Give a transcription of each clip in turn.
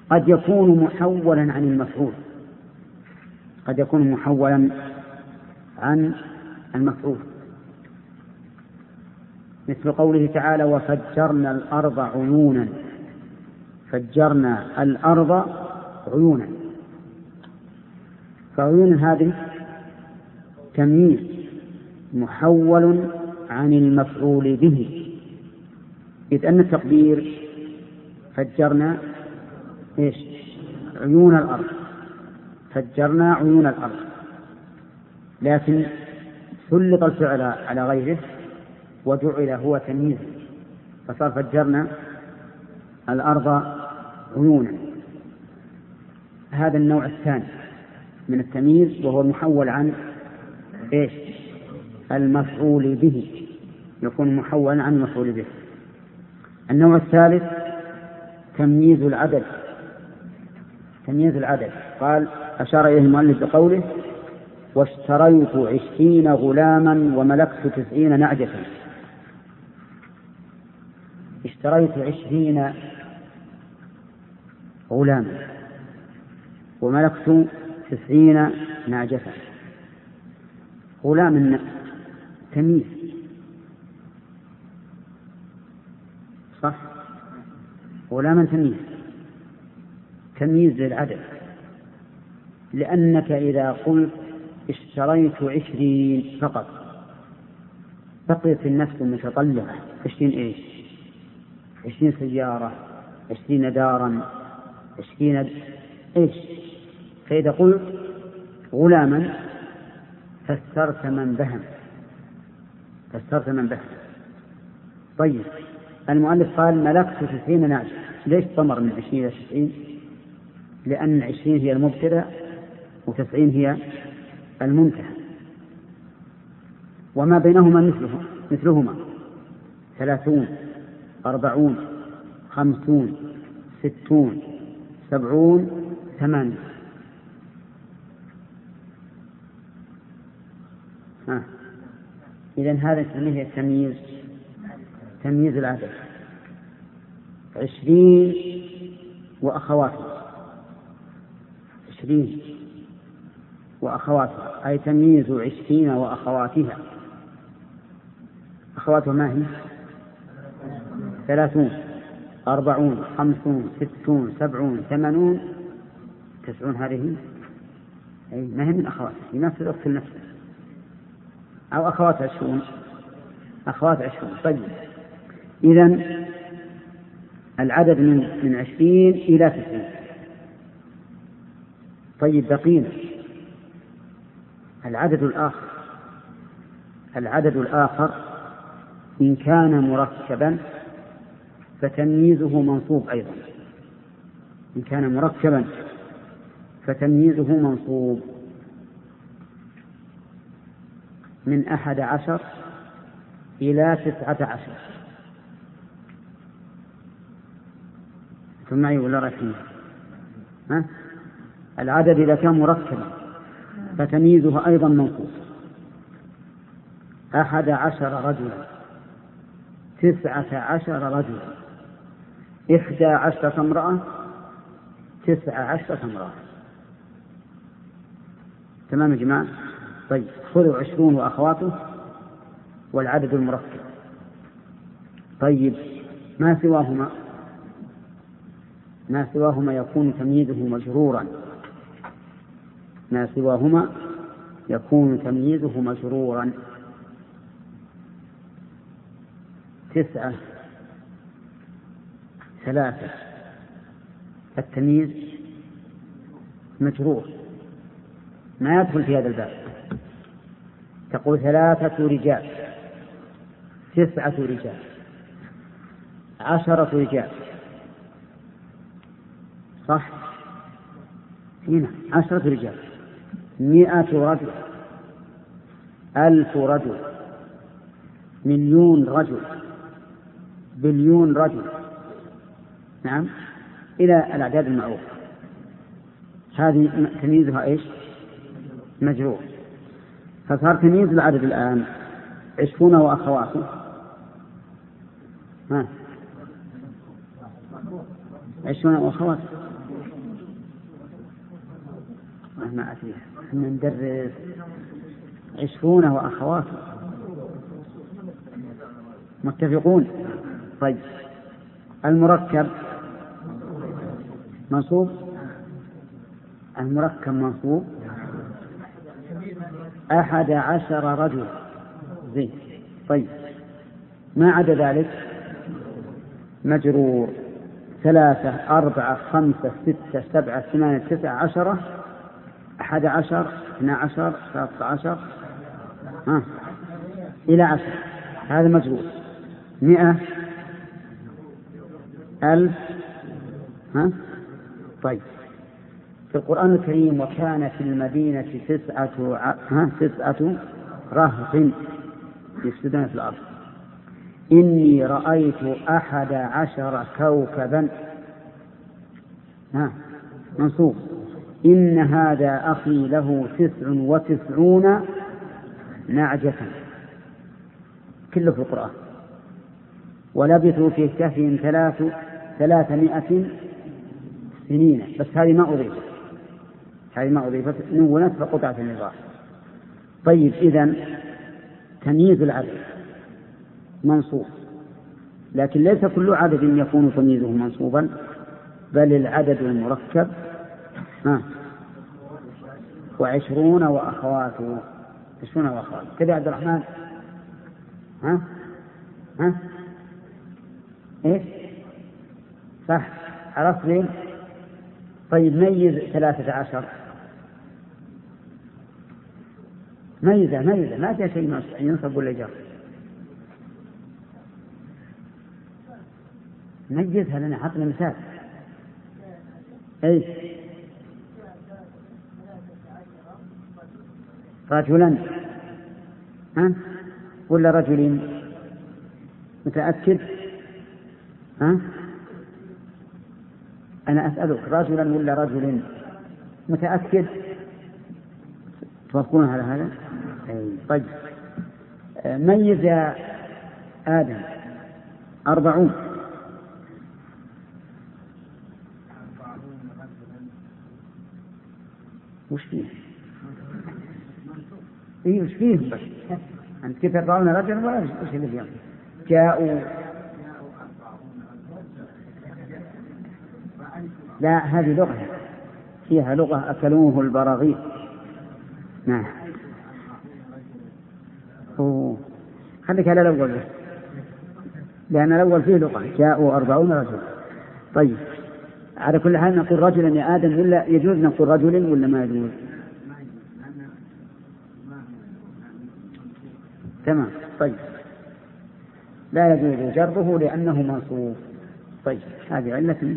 قد يكون محولا عن المفعول، قد يكون محولا عن المفعول، مثل قوله تعالى وفجرنا الأرض عيونا، فجرنا الأرض عيونا، فعيونا هذه تمييز محول عن المفعول به، إذ أن التقدير فجرنا إيش؟ عيون الأرض، فجرنا عيون الأرض، لكن سلط الفعل على غيره وجعل هو تمييز، فصار فجرنا الأرض عيونا. هذا النوع الثاني من التمييز، وهو محول عن إيش؟ المفعول به، يكون محولا عن المفعول به. النوع الثالث تمييز العدد. تمييز العدد قال أشار إليه المؤلف بقوله واشتريت 20 غلاما وملكت 90 نعجة. اشتريت 20 غلاما وملكت 90 نعجة. غلام تمييز صح؟ غلاما تمييز للعدد، لأنك إذا قلت اشتريت 20 فقط بقيت النفس متطلعة 20 إيش؟ 20 سيارة، 20 دارا، 20 إيش؟ فإذا قلت غلاما فسرت من بهم، فسرت من بهم. طيب المؤلف قال ملكت 90 نعجة، ليش ضمر من 20 إلى 90؟ لأن 20 هي المبتدأ و90 هي المنتهى، وما بينهما مثلهما 30 40 50 60 70 80. إذن هذا نسميه التمييز، تمييز العدد. 20 وأخواتها، 20 وأخواتها أي تمييز 20 وأخواتها. أخواتها ما هي؟ 30 40 50 60 70 80 90. هذه ما هي من أخواتها، هي نفس الأخت نفسها، أو أخوات 20، أخوات 20. طيب إذن العدد من 20 إلى 90. طيب بقينا العدد الآخر إن كان مركبا فتمييزه منصوب أيضا، إن كان مركبا فتمييزه منصوب من 11 إلى 19. ثم معي ولا رأيكم؟ العدد إذا كان مركبا فتمييزه أيضا منصوب. 11 رجلا، 19 رجلا، 11 امرأة، 19 امرأة. تمام يا جماعة؟ طيب خذوا 20 وأخواته والعدد المركب. طيب ما سواهما يكون تمييزه مجرورا، ما سواهما يكون تمييزه مجرورا. 9 3 التمييز مجرور ما يدخل في هذا الباب. تقول 3 رجال، 9 رجال، 10 رجال، صح؟ هنا 10 رجال، 100 رجل، 1000 رجل، 1,000,000 رجل، 1,000,000,000 رجل. نعم إلى الأعداد المعروفة. هذه تمييزها إيش؟ مجرور. فصار تمييز العدد الآن 20 وأخواته 20 وأخواته ما أدري احنا ندرس 20 وأخواته. متفقون؟ طيب المركب منصوب. المركب منصوب 11 رجل زين. طيب ما عدا ذلك مجرور 3 4 5 6 7 8 9 10 11 12 13 إلى 10. هذا مجرور 100 1000. طيب في القرآن الكريم وكان في المدينة 9 رهط يفسدون في الأرض إني رأيت 11 كوكبا. منصوب. إن هذا أخي له 99 نعجة. كله في القرآن. ولبثوا في كهفهم 300 سنين. بس هذه ما أضيفت نونت فقطعت النظام. طيب إذن تمييز العدد منصوب، لكن ليس كل عدد يكون تمييزه منصوبا، بل العدد المركب 20 وأخواته. 20 وأخواته كذا عبد الرحمن. إيه صح عرفت لي. طيب ميز 13. ميزة ما فيها شيء ينصب ولا يجر. ميزها لنا حطنا مثال. أي رجلا ولا رجلين؟ متأكد؟ أنا أسألك رجلا ولا رجل؟ متأكد؟ توافقون على هذا؟ طيب ميز يا آدم 40. وش فيه؟ إيه وش فيه بس؟ أنت كيف ترون رجلا ولا وش اللي فيه؟ جاءوا. لا هذه لغة فيها لغة أكلوه البراغيث. نعم خليك على الأول بس، لأن الأول فيه لغة جاءوا 40 رجل. طيب على كل حال نقول رجلا يا آدم ولا يجوز نقول رجل ولا ما يجوز؟ تمام. طيب لا يجوز جره لأنه منصوب. طيب هذه علة.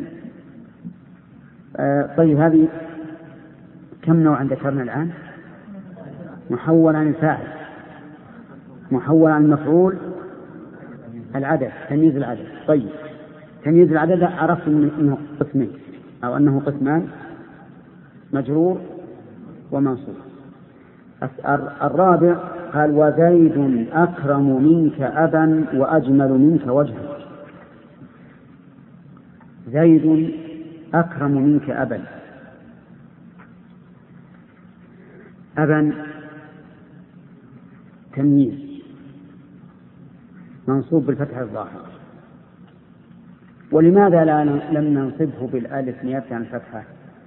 طيب هذه كم نوعا ذكرنا الآن؟ محول عن الفاعل، محول عن المفعول، العدد، تمييز العدد. طيب تمييز العدد عرفت أنه قسمين أو أنه قسمان، مجرور ومنصوب. الرابع قال وزيد أكرم منك أبا وأجمل منك وجها. زيد أكرم منك أبا. أبا تمييز منصوب بالفتح الظاهر. ولماذا لم ننصبه بالألف نيابة عن الفتحة؟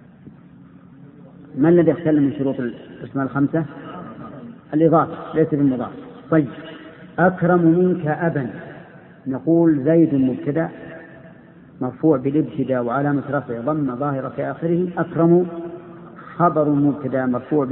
ما الذي اختل من شروط الأسماء الخمسة؟ الإضافة ليس بالمضاف. طيب أكرم منك أبا، نقول زيد مبتدأ مرفوع بالابتداء وعلامة رفعه ضمة ظاهرة في آخره. أكرم خبر مبتدأ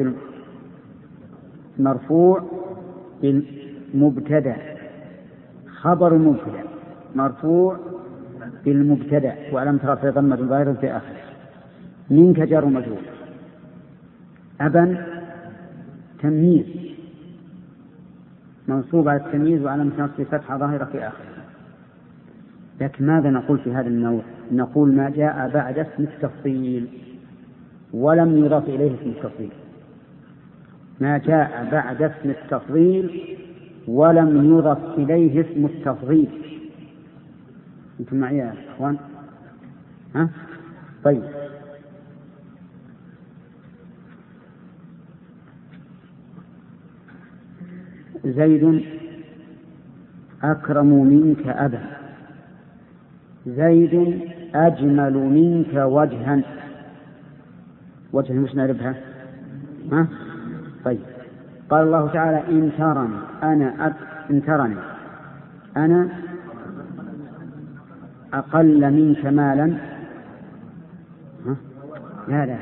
مرفوع بالمبتدأ، خبر مبتدأ مرفوع بالمبتدأ وعلامة رفعه ضمة ظاهرة في آخره. منك جار مجرور. أبا تمييز منصوب على التمييز وعلامة نصبه فتحة ظاهرة في آخره. لكن ماذا نقول في هذا النوع؟ نقول ما جاء بعد اسم التفضيل ولم يضاف إليه اسم التفضيل. ما جاء بعد اسم التفضيل ولم يضاف إليه اسم التفضيل. أنتم معي يا أخوان؟ طيب زيد أكرم منك أبا، زيد أجمل منك وجها. وجها مش نعرفها؟ ها؟ طيب، قال الله تعالى إن ترني أنا أقل منك مالا. لا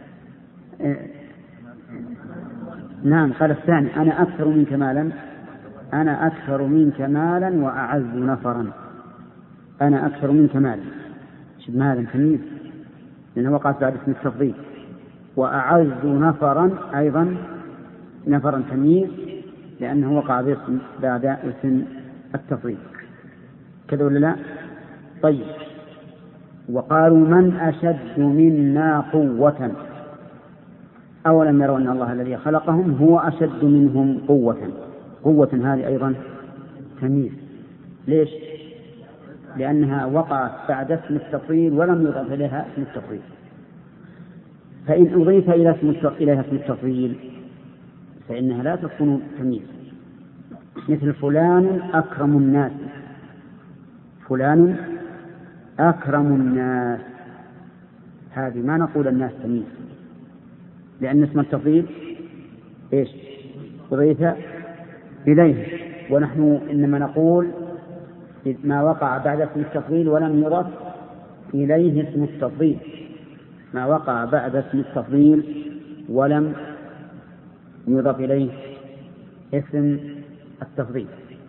نعم، قال الثاني أنا أكثر منك مالا، أنا أكثر منك مالا وأعز نفرا. أنا أكثر منك مالا، مالا تمييز لأنه وقعت بعد اسم التفضيل، وأعز نفرا أيضا نفرا تمييز لأنه وقع باسم بعد اسم التفضيل. كذا ولا لا؟ طيب، وقالوا من أشد منا قوة أولم يروا أن الله الذي خلقهم هو أشد منهم قوة. قوة هذه أيضا تمييز. ليش؟ لأنها وقعت بعد اسم التفضيل ولم يضاف إليها اسم التفضيل. فإن أضيف إليها اسم التفضيل فإنها لا تكون تمييز، مثل فلان أكرم الناس. فلان أكرم الناس، هذه ما نقول الناس تمييز، لأن اسم التفضيل إيش؟ أضيف إليه، ونحن إنما نقول ما وقع بعد اسم التفضيل ولم يضف إليه اسم التفضيل. ما وقع بعد اسم التفضيل ولم يضف إليه اسم التفضيل.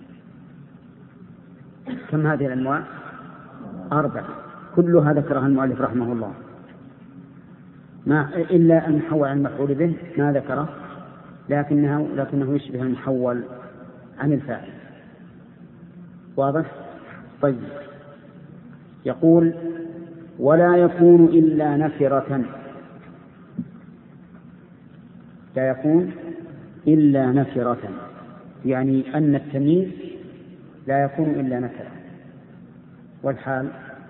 كم هذه الأنواع؟ 4، كلها ذكرها المؤلف رحمه الله، إلا المحول عن المفعول به ما ذكره، لكنه يشبه المحول عن الفاعل. واضح؟ طيب، يقول ولا يكون إلا نكرة. لا يكون إلا نكرة، يعني أن التمييز لا يكون إلا نكرة، والحال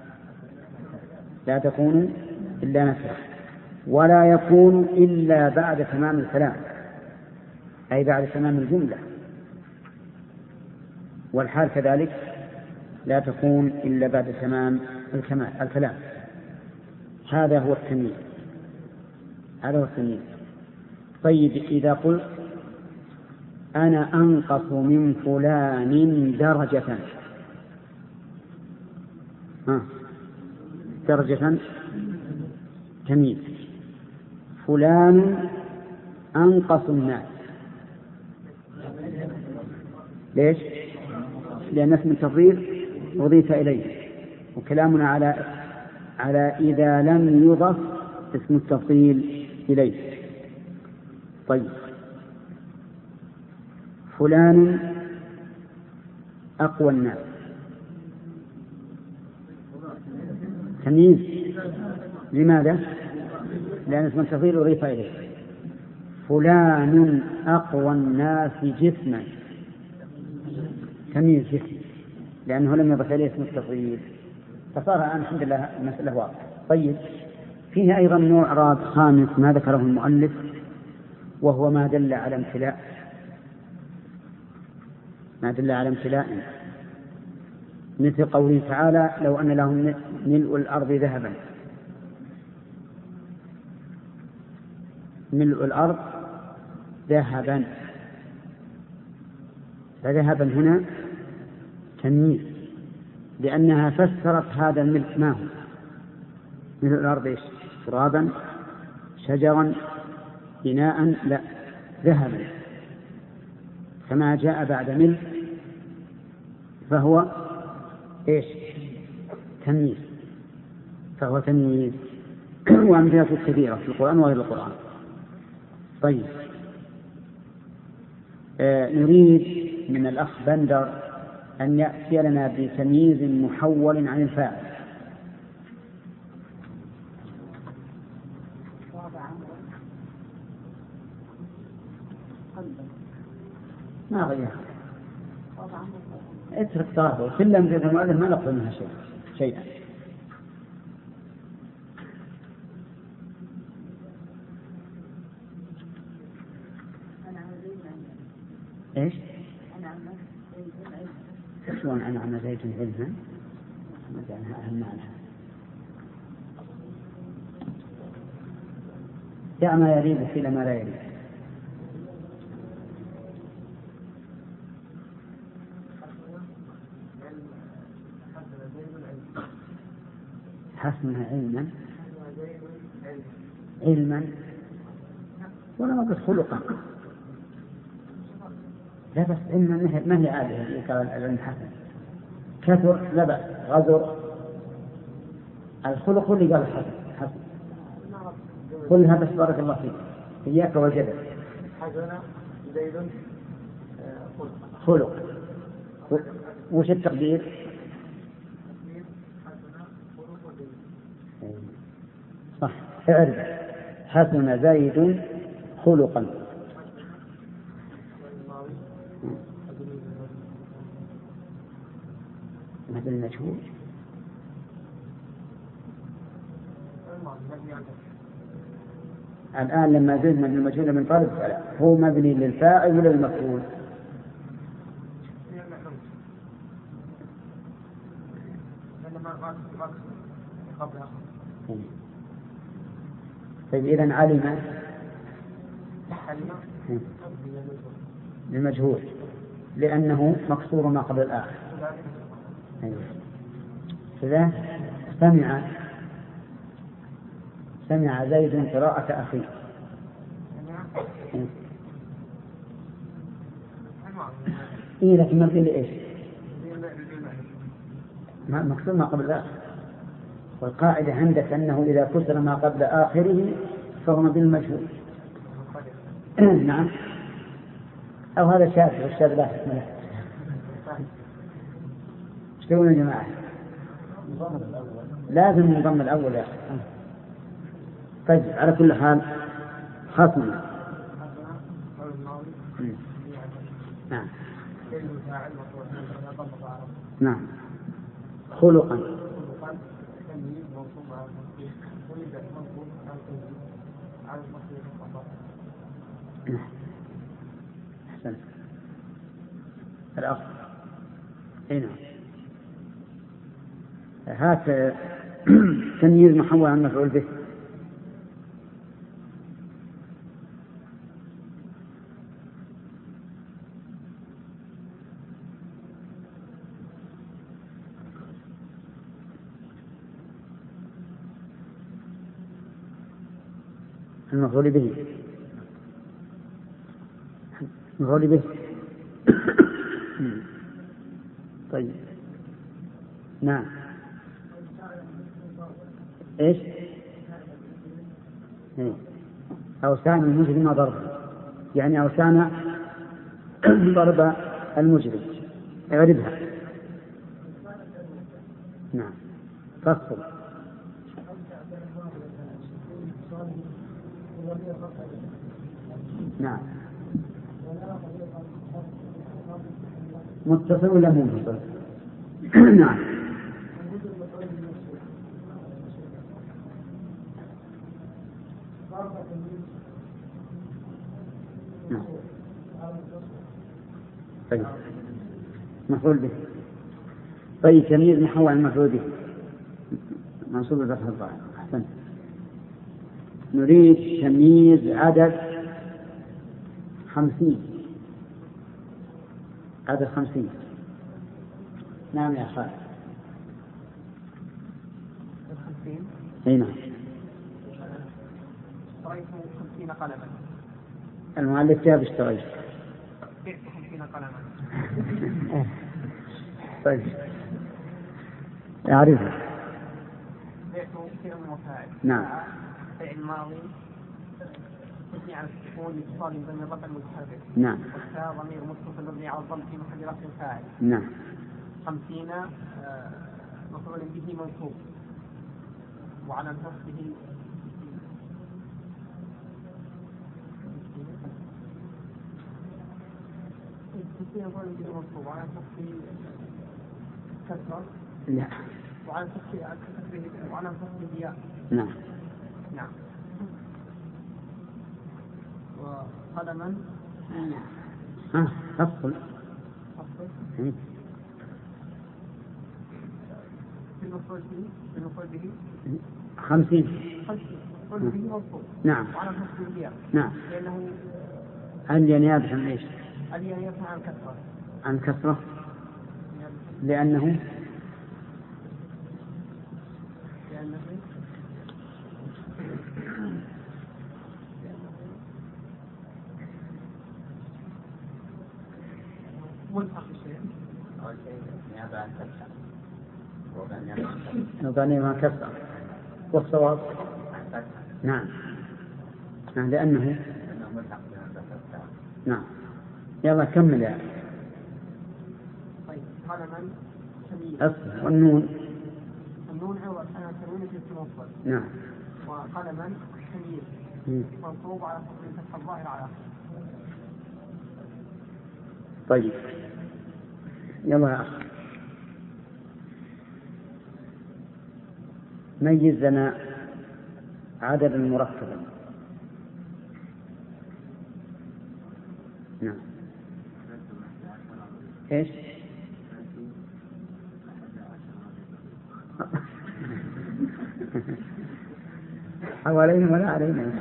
لا تكون إلا نكرة، ولا يكون إلا بعد تمام الكلام، أي بعد تمام الجملة، والحال كذلك لا تكون إلا بعد تمام الكلام. هذا هو التمييز. طيب، إذا قلت أنا أنقص من فلان درجة، درجة تمييز. فلان أنقص الناس، ليش؟ لأن اسم التفضيل أضيف إليه، وكلامنا على إذا لم يضف اسم التفضيل إليه. طيب، فلان أقوى الناس، تمييز. لماذا؟ لأن اسم التفضيل أضيف إليه. فلان أقوى الناس جسما، تمييز جسم، لأنه لم يضف إليه اسم التفضيل، فصار الآن الحمد لله المسألة واضحة. طيب، فيه أيضا نوع إعراب خامس ما ذكره المؤلف، وهو ما دل على امتلاء، مثل قوله تعالى لو أن لهم ملء الأرض ذهبا. ملء الأرض ذهبا، فذهبا هنا تمييز، لأنها فسرت هذا الملء ما هو. ملء الأرض إيش؟ ترابا، شجرا، بناء، لا، ذهبا. فما جاء بعد ملء فهو إيش؟ تمييز، فهو تمييز. وأمثلة كثيرة في القرآن وغير القرآن. طيب، نريد من الأخ بندر أن يأتي لنا بتمييز محول عن الفاعل. ما غيرها، اترك طرفه، كل أمثلة المؤلف ما نقبل منها شيئا. إيش؟ شلون أنعم زيد علما؟ أهم عنها دع ما يريد إلى ما لا يريد. حسن علما ولا ما قلت خلقا. لا بس علما ما هي عادة يقال العلم حسن. كثر لا بأس، غزر الخلق اللي قال حسن كلها بس بارك الله فيك إياك وجدك. حسن زيد خلق وش التقدير؟ صح اعرف حسن زيد خلقا. مثل المجهول الآن لما زيد من المجهول من طالب هو مبني للفاعل ولا للمفعول؟ طيب إذن علم للمجهول لأنه مكسور ما قبل الآخر. إذا سمع زيد قراءة أخيه. إيه لكن ما بين إيش؟ مكسور ما قبل الآخر. والقاعدة عندك أنه إذا كسر ما قبل آخره فهو بالمجهول. نعم أو هذا شاذ والشاذ لا حكم له. شلون يا جماعة؟ لازم نضم الأول يا أخي. طيب على كل حال خاصنا. نعم نعم خلقا أحسن الأخ هنا هات تمييز محول عن مفعول به. المفعول به المفعول به طيب نعم ايش أوسان المجرم ضرب يعني أوسان ضرب المجرم اعربها. نعم فصل نعم متصل ولا منفصل؟ نعم طيب مفعول به. طيب تمييز محول عن مفعول به منصوب بفتح الظاهر. أحسن. نريد تمييز عدد 50. عدد 50. نعم يا خالد. 50 اي نعم. اشتريت 50 قلما. المؤلف جاب اشتريت 50 قلما. طيب أعرفه. بعت فعل وفاعل. نعم. فعل ماضي مبني على السكون لاتصال بين الرفع المتحرك. نعم. والتاء ضمير متصل مبني على الضم في محل رفع فاعل. نعم. 50 مفعول به منصوب وعلى نصبه مفعول به منصوب وعلى نصبه كسرة. لا. وعلى نصبه ياء. نعم. نعم. وقلما فصل المفعول به 50 المفعول به منصوب. نعم. وعلى المفعول به نعم. لأنه الينيابة عن ايش؟ الينيابة عن كثرة. عن كثرة لأنه ملحق الشيء. نظني ما كثر والصواب نعم لأنه نعم. يلا كمل يا طيب قال من تمييز أصل والنون عوض عن تنوين في المفعول. نعم. وقال من تمييز منصوب على فتح الظاهر على طيب يلا يا أخي ميز لنا عدد مركبا. نعم. ايش؟ حوالينا ولا علينا؟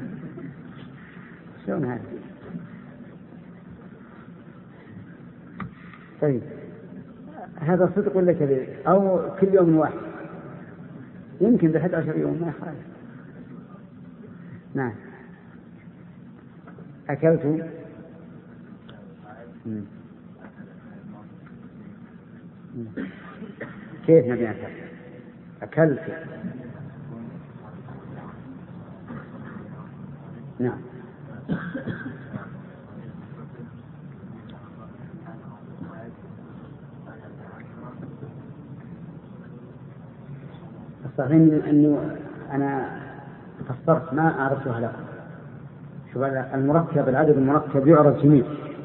شلون هذا؟ طيب هذا صدق ولا كذب؟ أو كل يوم واحد؟ يمكن ب11 يوم ما يخالف. نعم. أكلت كيف نبي أكل؟ أكلت نعم. الصحيح أنه أنا فسرت ما أعرفها لكم. شوف المركب العدد المركب يعرض جميع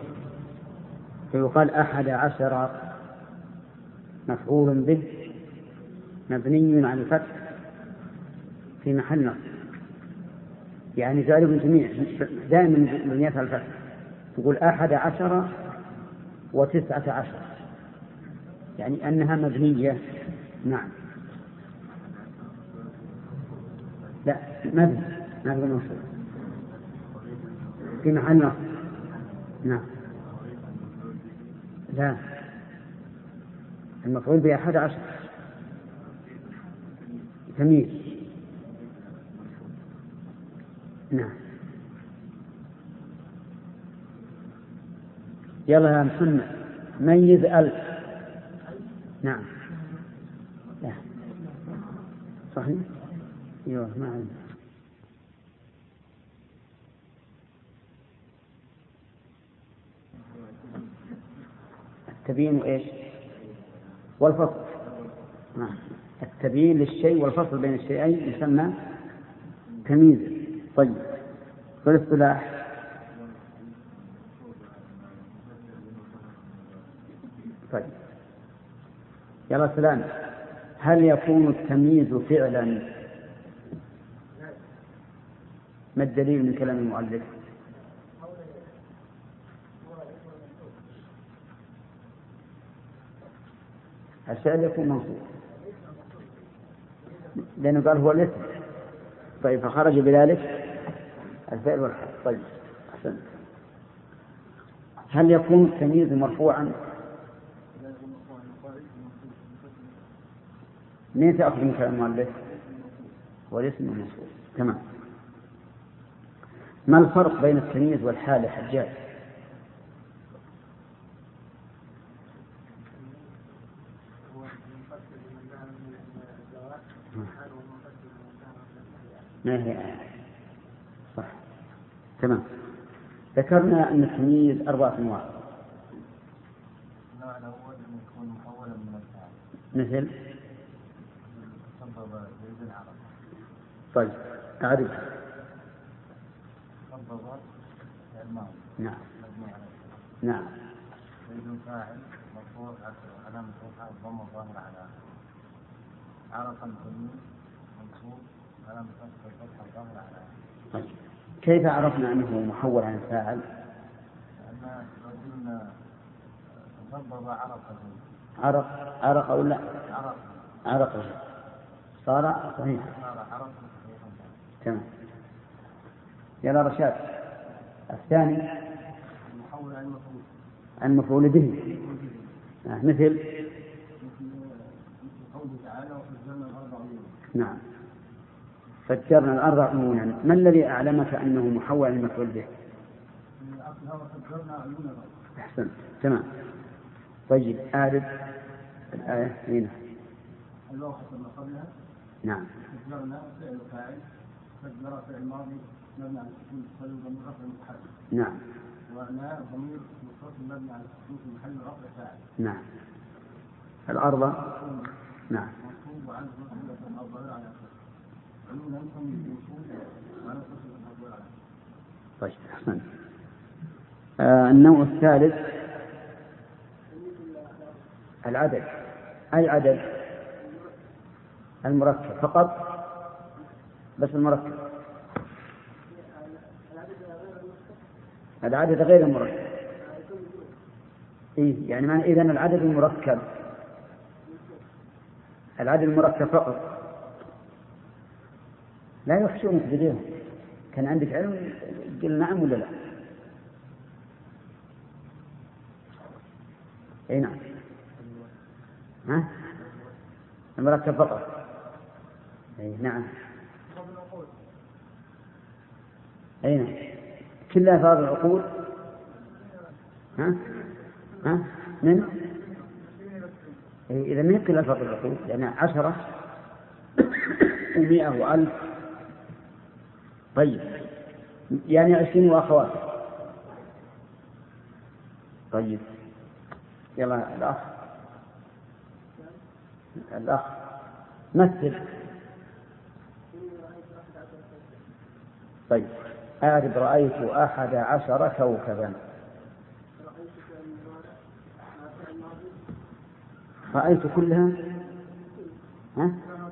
فيقال 11 مفعول به مبني على الفتح في محل نصب يعني غالب جميع دائما مبنيات على الفتح. تقول 11 و19 يعني أنها مبنية. نعم. لا مبني منصوب في محل نصب. نعم. لا المفعول به 11 تمييز. نعم. يلا يا محمد ميز 1000. نعم. لا صحيح. ايوه ما عندي. التبيين ايش والفصل. نعم. التبيين للشيء والفصل بين الشيئين يسمى تمييز. طيب والاصطلاح طيب يلا سلام. هل يكون التمييز فعلا؟ ما الدليل من كلام المؤلف؟ الفعل يكون منصوب لأنه قال هو الاسم. طيب فخرج بذلك الفعل والحرف. طيب أحسن. هل يكون التمييز مرفوعا؟ من تأخذ من كلام المؤلف؟ والاسم المنصوب. تمام. ما الفرق بين التمييز والحال يا حجاج؟ ما هي صح. تمام. ذكرنا أن التمييز 4 أنواع. النوع الأول يكون محولا من الفعل مثل سبب زيد العرب. طيب أعرف سبب الماضي. نعم. مبني عليه. نعم. زيد فاعل مرفوع علامة رفعه الضمة الظاهرة على عرف التمييز منصوب علامة الفتحة الظاهرة على. طيب كيف عرفنا أنه محول عن الفاعل؟ لأن رجلنا سبب عرف زيد. عرق أو لا؟ عرقه صار صحيح. تمام. يلا رشاد. الثاني المفعول به. مثل قوله تعالى وفجرنا الأرض عيونا. نعم، فجرنا الأرض عيونا. ما الذي أعلمك أنه محول المفعول به؟ وفجرنا عيونا. أحسن. تمام. طيب أعرف الآية هنا. الواو حسب ما قبلها. نعم. فجرنا فعل فاعل، فجر فعل ماضي مبني على السكون ضمير رفع متحرك. نعم. وأنا ضمير متصل مبني على السكون في محل رفع فاعل. نعم. الأرض. نعم. منصوب وعنه نصب الضمير على عيونا من الوصول وعنه نصب الضمير على. طيب أحسن. النوع الثالث العدد. أي عدد؟ المركب فقط، بس المركب. العدد غير المركب. إيه يعني إذن العدد المركب، العدد المركب فقط. لا يخشونك بديهم. كان عندك علم قل نعم ولا لا؟ اي نعم. ها؟ المركب فقط. اي نعم. اي نعم. كل ألفاظ العقول. ها؟ من؟ إذا ما كل ألفاظ العقول لأن 10 و100 و1000. طيب يعني 20 وأخوات. طيب يلا الأخ مثل. طيب أعرف رأيت 11 كوكبا. رأيت كلها. ها؟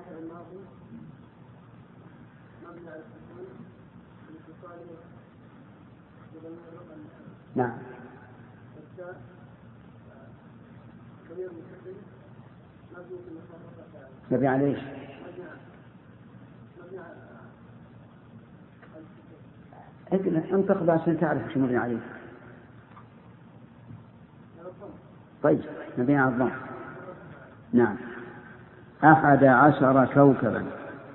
نعم. مبني على ايش؟ انطق عشان تعرف شو مبني عليه. طيب مبني على الضم. نعم. 11 كوكبا.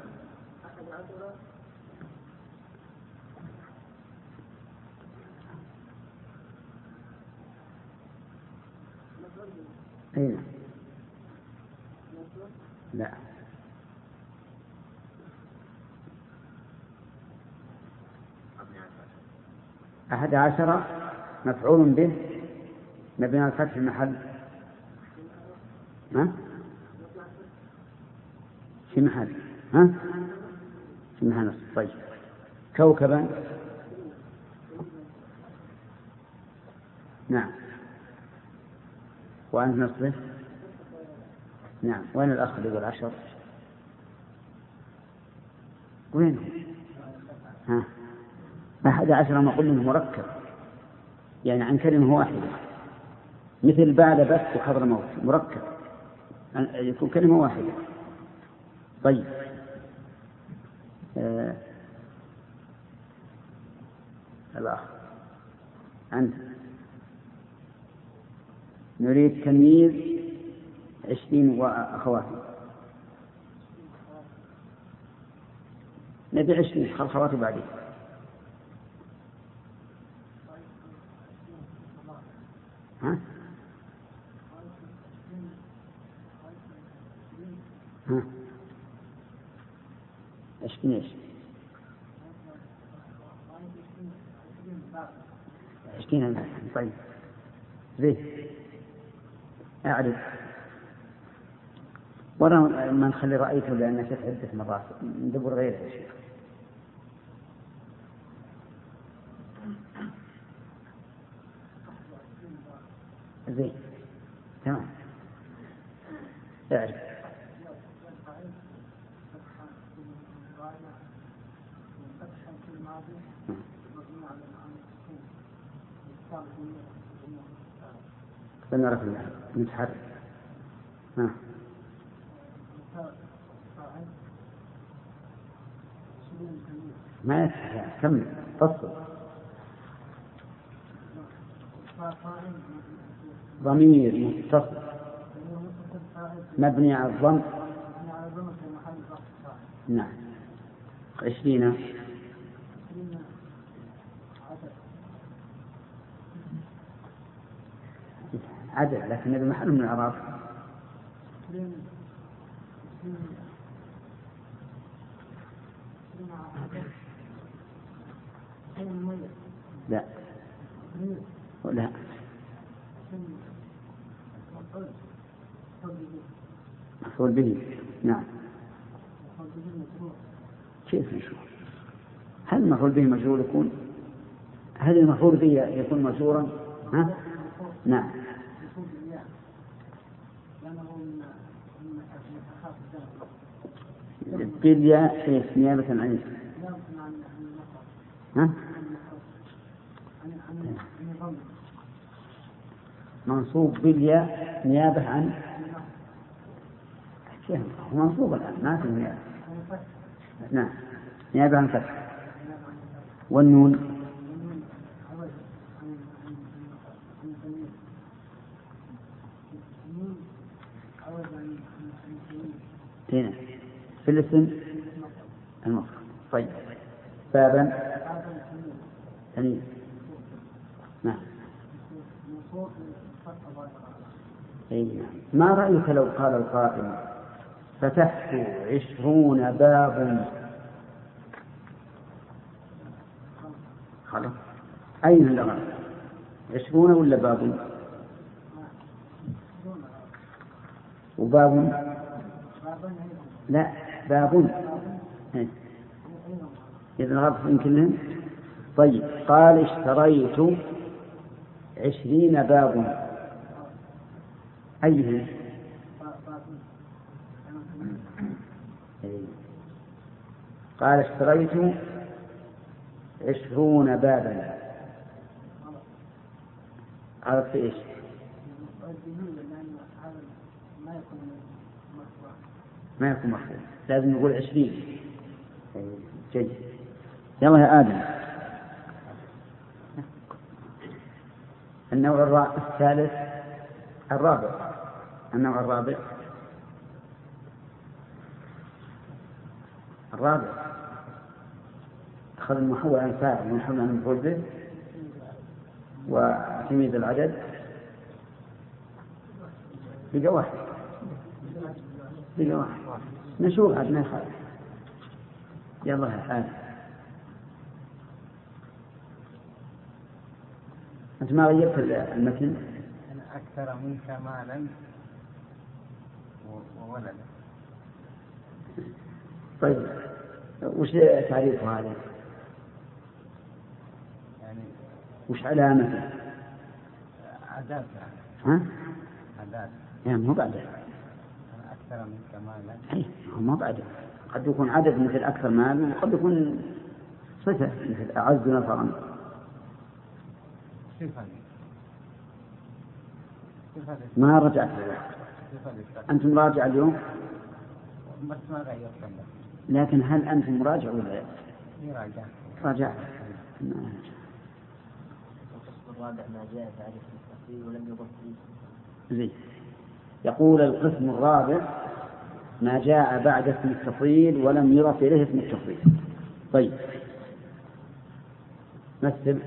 أين؟ لا. 11 مفعول به مبني على الفتح في محل. ها؟ في محل. ها؟ في محل نصب. طيب كوكبا. نعم. وأنت نصبه. نعم. وين الأخ اللي يقول 10؟ وينه؟ ها؟ 11 ما قلنا مركب يعني عن كلمة واحدة، مثل بعد بس وحضر موت مركب يكون كلمة واحدة. طيب الأخ أنت نريد تمييز 20 وأخواته. نبي 20 خواته بعدين. ها؟ ها؟ 20 ايش؟ 20. طيب زين أعرف ورا ما نخلي رأيته لأن شيخ عدة مرات ندبر غيره يا شيخ. زين تمام. اعرف سنعرف المتحرك. ها ما يصح. كمل فصل. ضمير متصل مبني على الضم. نعم. 20 عدد، لكن هذا محل من الإعراب. لا لا مفعول به. نعم. كيف مشهور؟ هل المفعول به مجهول يكون؟ هل المفعول به يكون مجهورا؟ ها؟ نعم. بالياء نيابة عن اسم. ها؟ منصوب بالياء نيابة عن هو منصوب الآن ما في نيابة. نعم نيابة عن فتح. والنون هنا في الاسم المفرد. طيب بابا ثاني. نعم. ما رأيك لو قال القائل فتحت 20 باب؟ خلاص أين اللغة؟ 20 ولا باب؟ وباب لا باب. إذن غلط يمكن. طيب قال اشتريت 20 باب، أيهم؟ قال اشتريت 20 بابا، عرفت إيش؟ ما يكون مفعول، لازم نقول 20. جيد. يلا يا آدم. النوع الثالث الرابع. النوع الرابع أخذ المحول عن فاعل والمحول عن مفعول به وتمييز العدد بقى واحد. نشوف عاد ما يخالف. يلا يا آدم. أنت ما غيرت المتن؟ أكثر منك مالا وولدا. طيب وش تعريف هذا؟ يعني وش علامته؟ عدد. ها؟ عدد. يعني مو بعده. أكثر منك مالا. أي هو ما بعده. قد يكون عدد مثل أكثر مال، وقد يكون صفة مثل أعز نفرا. ما رجعت أنت مراجع اليوم؟ بس ما غيرت. لكن هل أنت مراجع ولا لا؟ راجع. الرابع ما جاء بعد التفصيل ولم يضف زين. يقول القسم الرابع ما جاء بعد اسم التفضيل ولم يضف إليه اسم التفضيل. طيب مثل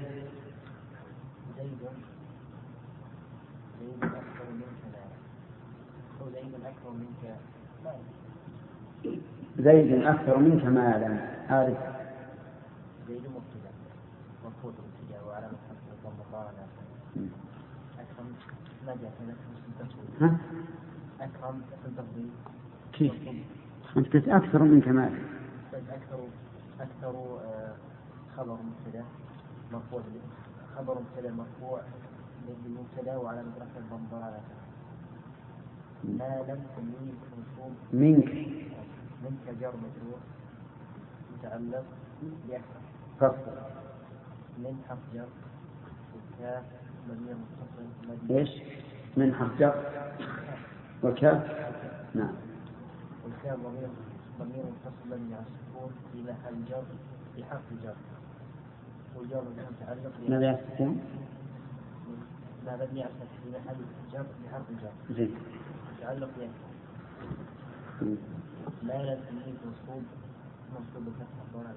زيد أكثر منك مالا. عارف زيد مبتدأ مرفوع بالابتداء وعلى حسب المقارنة. أكرم ما جاء في اسم التفضيل. أكرم اسم تفضيل. كيف أنت قلت أكثر منك مالا؟ أكثر خبر مبتدأ مرفوع خبر مبتدأ مرفوع بالمبتدأ وعلى رفع الضمة على ما لم تميز منصوب منك جر مجرور متعلق بأكثر فصل من حرف جر والكاف مبني متصل ايش من حرف جر والكاف. نعم. والكاف فيها ضمير متصل مبني على السكون في محل جر بحرف جر والجر متعلق ماذا يستكون؟ ما مبني على الفتح في محل جر بحرف جر زين متعلق لا يلزم منصوب بفتح ولا لا.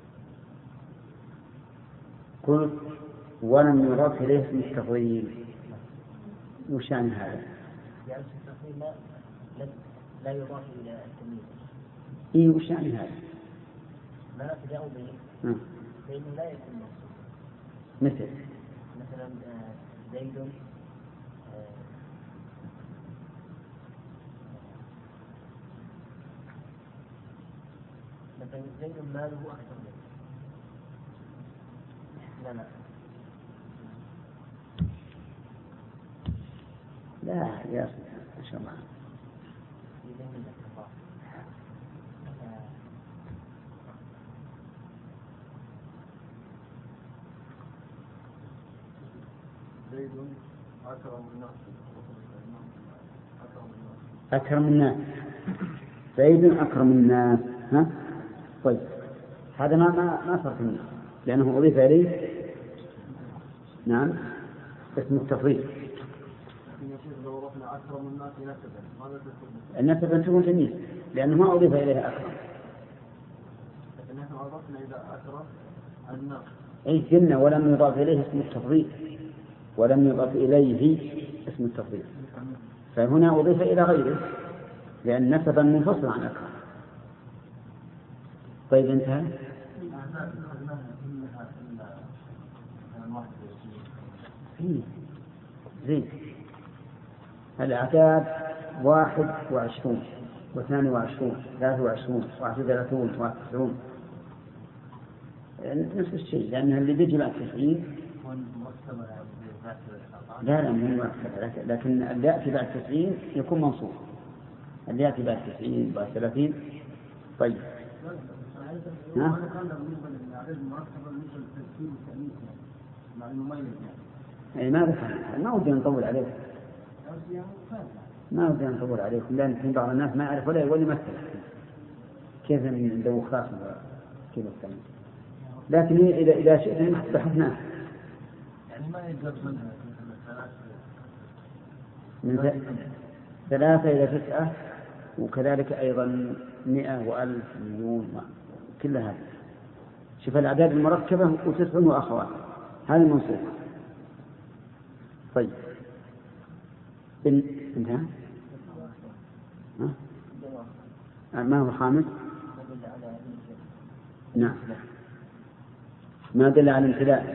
قلت ولم يضاف إليه اسم التفضيل، وش يعني هذا؟ يعني التفضيل لا يضاف إلى التمييز. إيه وش يعني هذا؟ ما لا تداء به فإنه لا يكون منصوب. مثلا زيد مثلا زيد ماله أكثر منه. لا يا ما شاء الله. زيد أكرم الناس. زيد أكرم الناس. ها؟ طيب هذا ما صار تمييز لأنه أضيف إليه نعم اسم التفضيل. النسبة تكون تمييز لأنه ما أضيف إليها أكرم. لكن نحن أضفنا إلى أكرم الناس. أي جنة ولم يضاف إليه اسم التفضيل، ولم يضاف إليه اسم التفضيل، فهنا أضيف إلى غيره لأن نسبا منفصل عن أكرم. طيب انتهى. زين الأعداد 21 و22 23 31 و91 نفس الشيء لأن اللي بيجي بعد 90 لا مو مركب، لكن اللي يأتي بعد 90 يكون منصوب. اللي يأتي بعد 90 بعد 30. طيب ها؟ يعني ما ذكر ما ودي نطول عليكم لأن في بعض الناس ما يعرف ولا يمثل كيف ندوخ خاصة كيف الكلام. لكن إذا شئنا بحثناه يعني ما يقدر من 3 إلى 9 وكذلك أيضا 100 و1000 مليون كل هذا. شوف الأعداد المركبة و9 وأخوات هذا المنصوب. طيب انتهى. ما هو الخامس؟ نعم ما دل على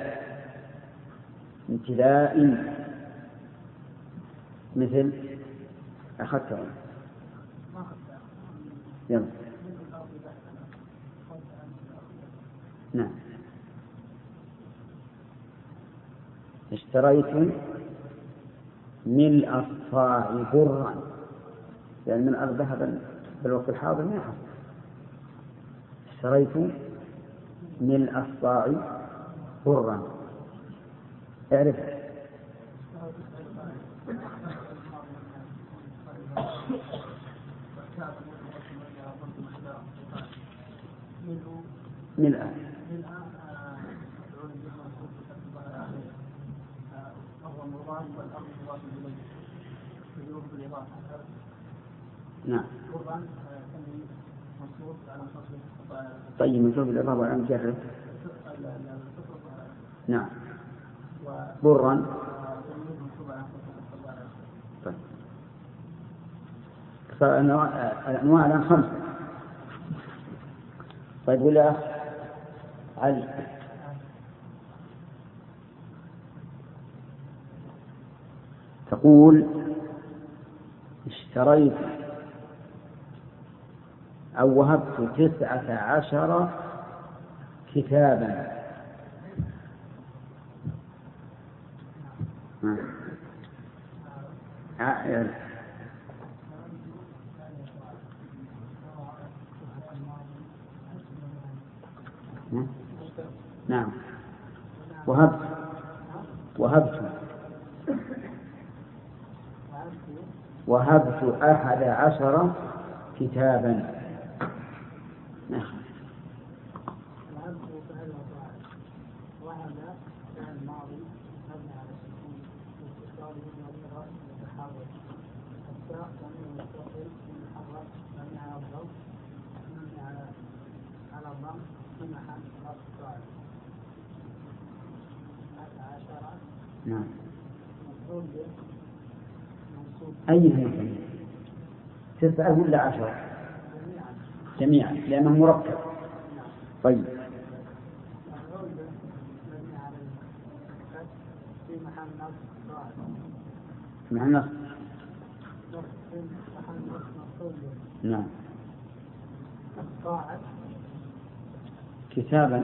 امتلاء مثل أخذته يلا. نعم اشتريت ملء الصاع برا لأن من الأرض ذهبا بالوقت الحاضر ما يحصل. اشتريت ملء الصاع برا اعرف ملء نعم. طيب منصوب بالإضافة وعلى مجرد. نعم برا. طيب فالأنواع الآن 5. طيب ولا علي تقول اشتريت أو وهبت 19 كتابا. نعم وهبت 11 كتابا. نعم. أي مثل 9 ولا 10 جميعا لأنه مركب. طيب محل نصب. نعم. كتابا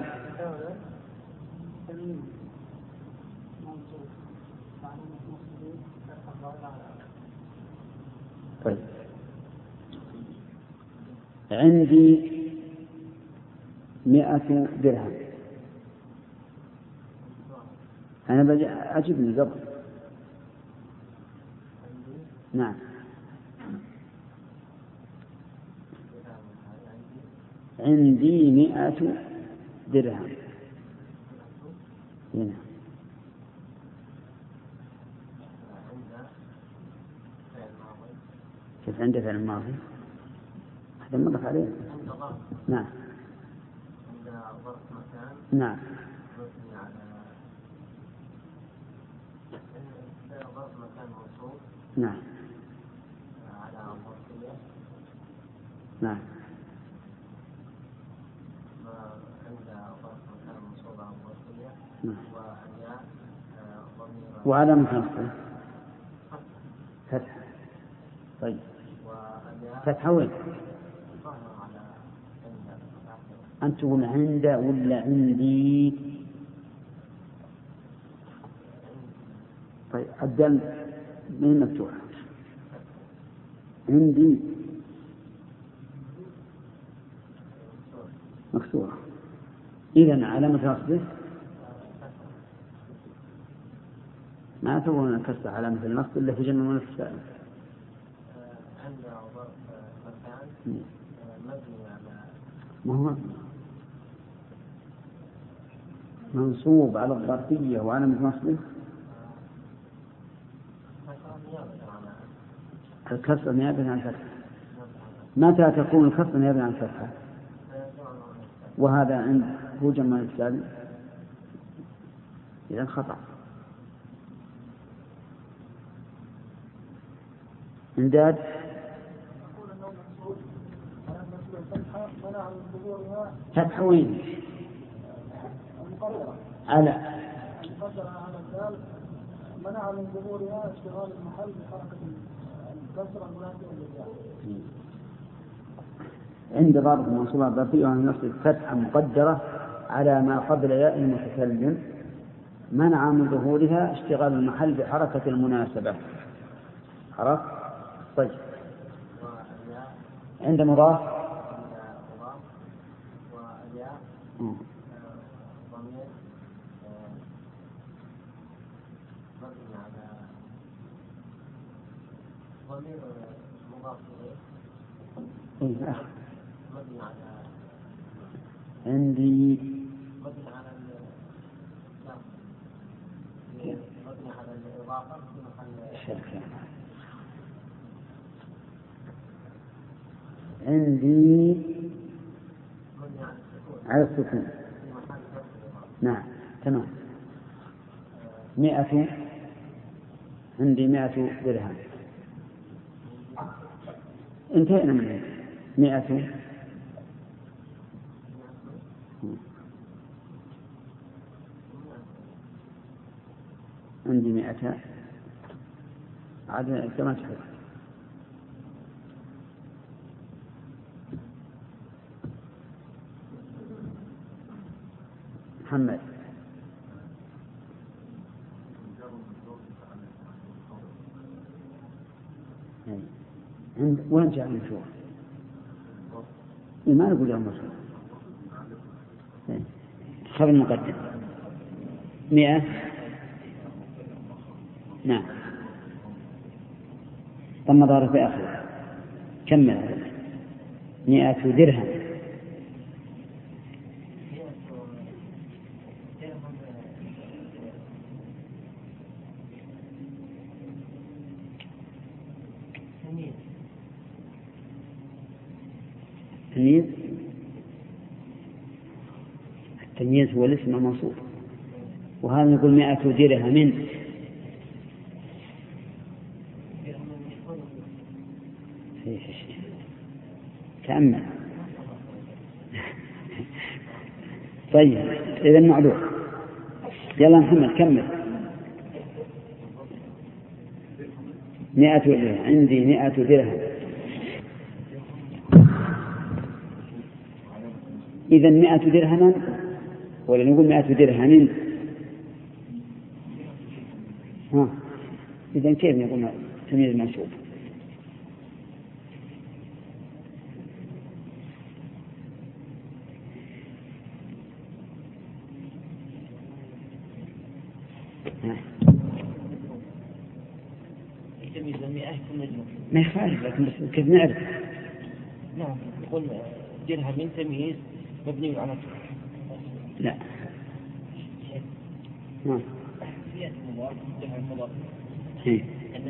طيب. عندي 100 درهم. أنا أجيب من قبل. نعم. عندي 100 درهم. هنا كيف عنده فعل الماضي؟ هذا مرة عليه. نعم. نعم. نعم. نعم. وعلامة نصبه فتح. طيب فتح وين؟ أنت تقول عند ولا عندي؟ طيب الدال من مفتوحة. عندي مكسورة. إذن علامة نصبه ما تقول الكسر علامة النصب إلا في جمع المؤنث السالم. ما هو منصوب على الظرفية وعلامة نصبه الكسر نيابة عن الفتحة. متى تكون الكسر نيابة عن الفتحة؟ وهذا عند هو جمع السالم. إذا خطأ. إمداد فتح وين؟ على منع من ظهورها اشتغال المحل بحركة الكسر المناسبة للجاء. عند ضابط المنصوبة الظرفية وعن نصب فتحة مقدرة على ما قبل ياء المتكلم منع من ظهورها اشتغال المحل بحركة المناسبة. عرفت؟ طيب عند مضاف ضمير مضاف إليه عندي مبني على الإضافة في محل عندي على السكون. نعم تمام. 100 عندي 100 درهم. انتهينا من 100 عندي 100 عاد كما تحب. محمد وين جاء المشروع؟ ما نقول يوم مشروع. خبر المقدم 100. نعم ثم ضارب في آخره. كمل. 100 درهم. التمييز هو الاسم المنصوب، وهذا نقول 100 درهم. تأمل. طيب إذا معلوم. يلا محمد كمل. 100 درهم، عندي 100 درهم. إذا 100 درهما، ولا نقول 100 درهم؟ إذا كيف نقول تمييز منصوب؟ ما يخالف، لكن بس كيف نعرف؟ نعم، يقول درهم من تمييز مبني على لا. نعم. هي.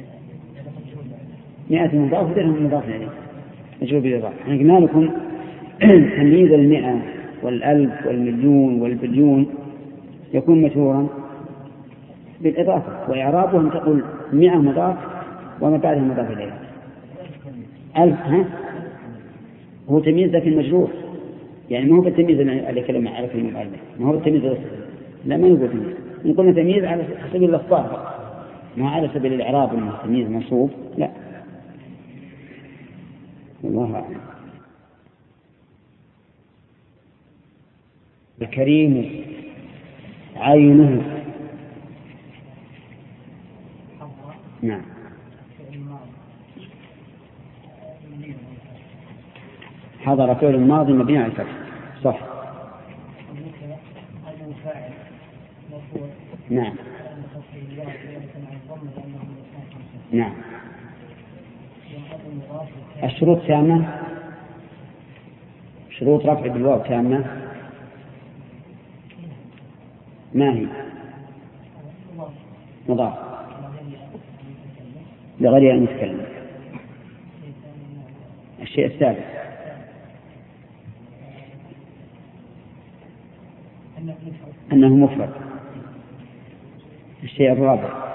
100 مضاف ودرهم مضاف إليه مجرور بالإضافة. احنا قلنا لكم تمييز 100 والألف والمليون والبليون يكون مجرورا بالإضافة، وإعرابه أن تقول 100 مضاف وما بعدها مضاف إليه. ألف هو تمييز لكن مجرور، يعني ما هو بالتمييز على كلمة على كلمة المؤلف، ما هو بالتمييز لا، ما نقول تمييز، نقول تمييز على سبيل الإخبار، ما على سبيل الإعراب أنه تمييز منصوب، لا. والله أعلم. الكريم عينه. نعم. حضر فعل الماضي مبني على الفتح، صح. نعم. نعم. الشروط تامة، شروط رفع بالواو تامة، ما هي؟ مضاف لغير المتكلم. الشيء الثالث أنه مفرد. الشيء الرابع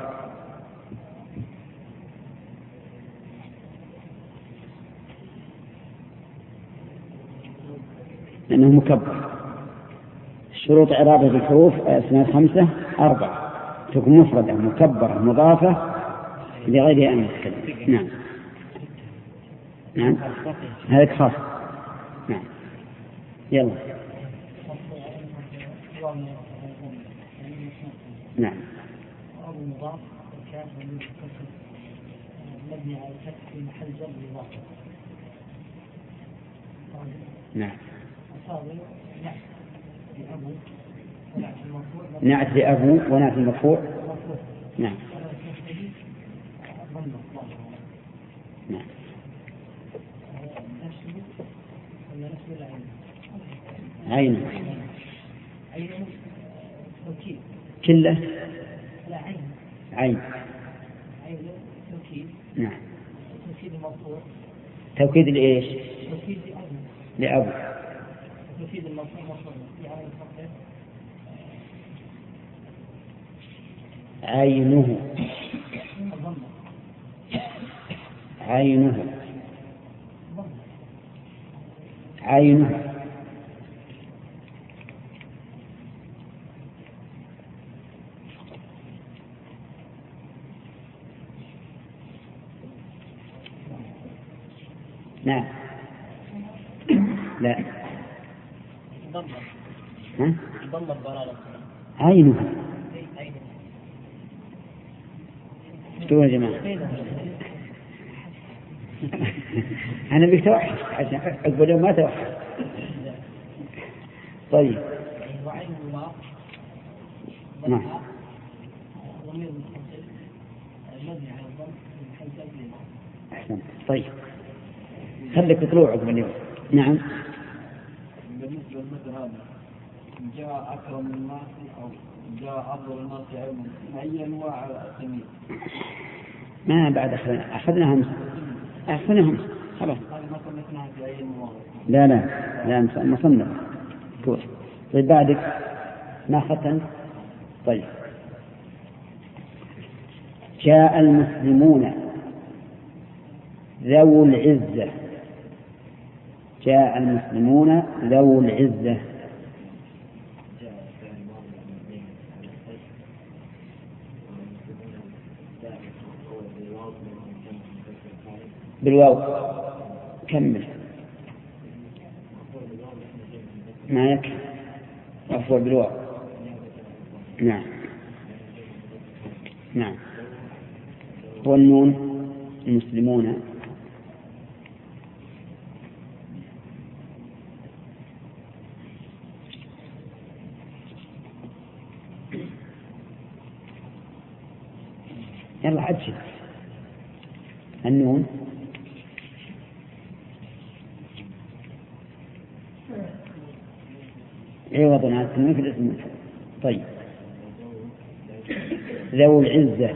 أنه مكبر. شروط إعرابه بالحروف أسماء 5 4 تكون مفردة مكبرة مضافة لغير أن يتكلم. نعم. نعم هذا خاص. نعم. يلا. نعم. نعم. نعت لأبو ونعت المرفوع. نعم. نعم. عين كله. عين. نعم. توكيد لإيش؟ لأبو. عينه. عينه. عينه. نعم. لا. عينه. شو يا جماعة؟ أنا بتوحد عشان أقول ما توحد. طيب. نعم. أحسن. طيب. خليك طلوع عقب اليوم. نعم. بالنسبة للمثل هذا جاء أكرم الناس أو جاء أفضل الناس علما، أي أنواع التمييز؟ ما بعد أخذناهم خلاص. ما صنفناها في أي مواضع. لا مصنف. طيب بعدك ما ختم. طيب جاء المسلمون ذو العزة. جاء المسلمون ذو العزة. بالواو كمل ما يكفي عفوا بالواو. نعم والنون المسلمون يلا عجل النون عوض عن التنوين في الاسم. طيب ذو العزة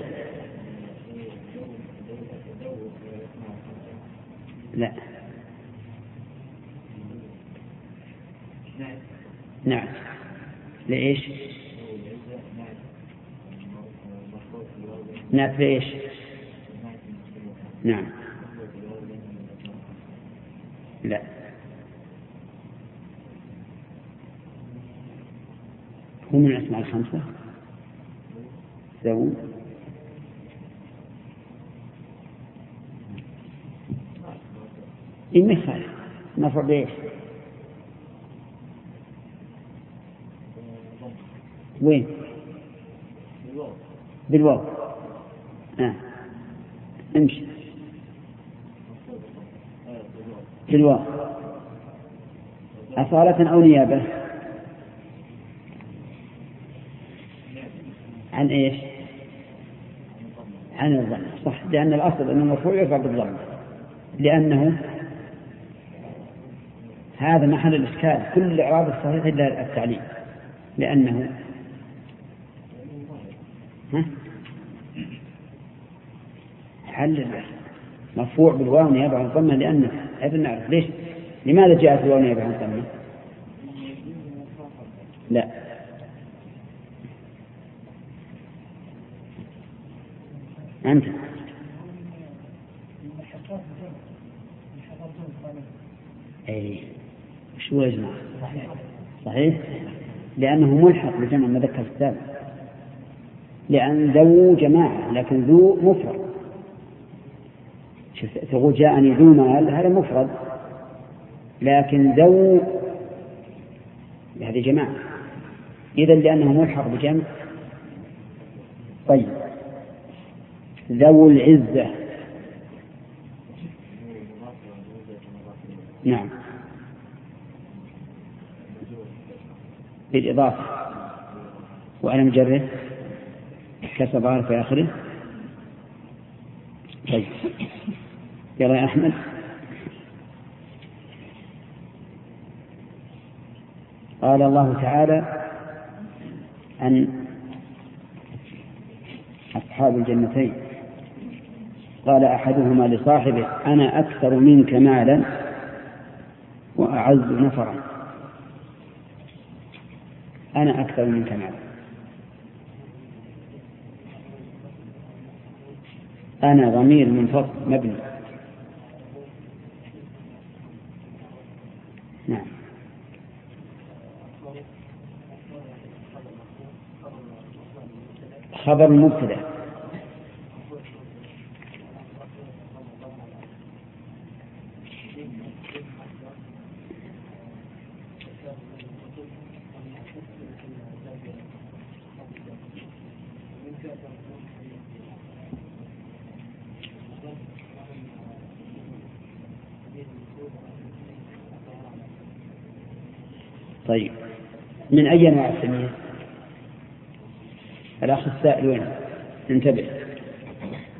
لا نعم لإيش نعم لإيش نعم لا هو من الأسماء الخمسة ذو مثال نفع بإيش وين بالواو امشي بالواو أصالة أو نيابة عن إيش عن الضم صح لأن الأصل أن المرفوع يرفع بالضم لأنه هذا محل الإشكال كل الإعراب الصحيح إلا التعليل لأنه حل مرفوع بالواو نيابة عن الضمة لأنه هذا نعرف ليش لماذا جاءت الواو نيابة عن الضمة لا أنت أي شو يا جماعة صحيح لأنه ملحق بجمع مذكر السالم لأن ذو جماعة لكن ذو مفرد تقول جاءني ذو مال هذا مفرد لكن ذو هذه جماعة إذن لأنه ملحق بجمع. طيب ذو العزة نعم بالإضافة وأنا مجرد كسر في آخره. طيب يلا يا أحمد قال الله تعالى عن أصحاب الجنتين قال أحدهما لصاحبه أنا أكثر منك مالا وأعز نفرا. أنا أكثر منك مالا أنا ضمير منفصل مبني نعم خبر مبتدأ طيب من أي أنواع التمييز الأخ السائل وين انتبه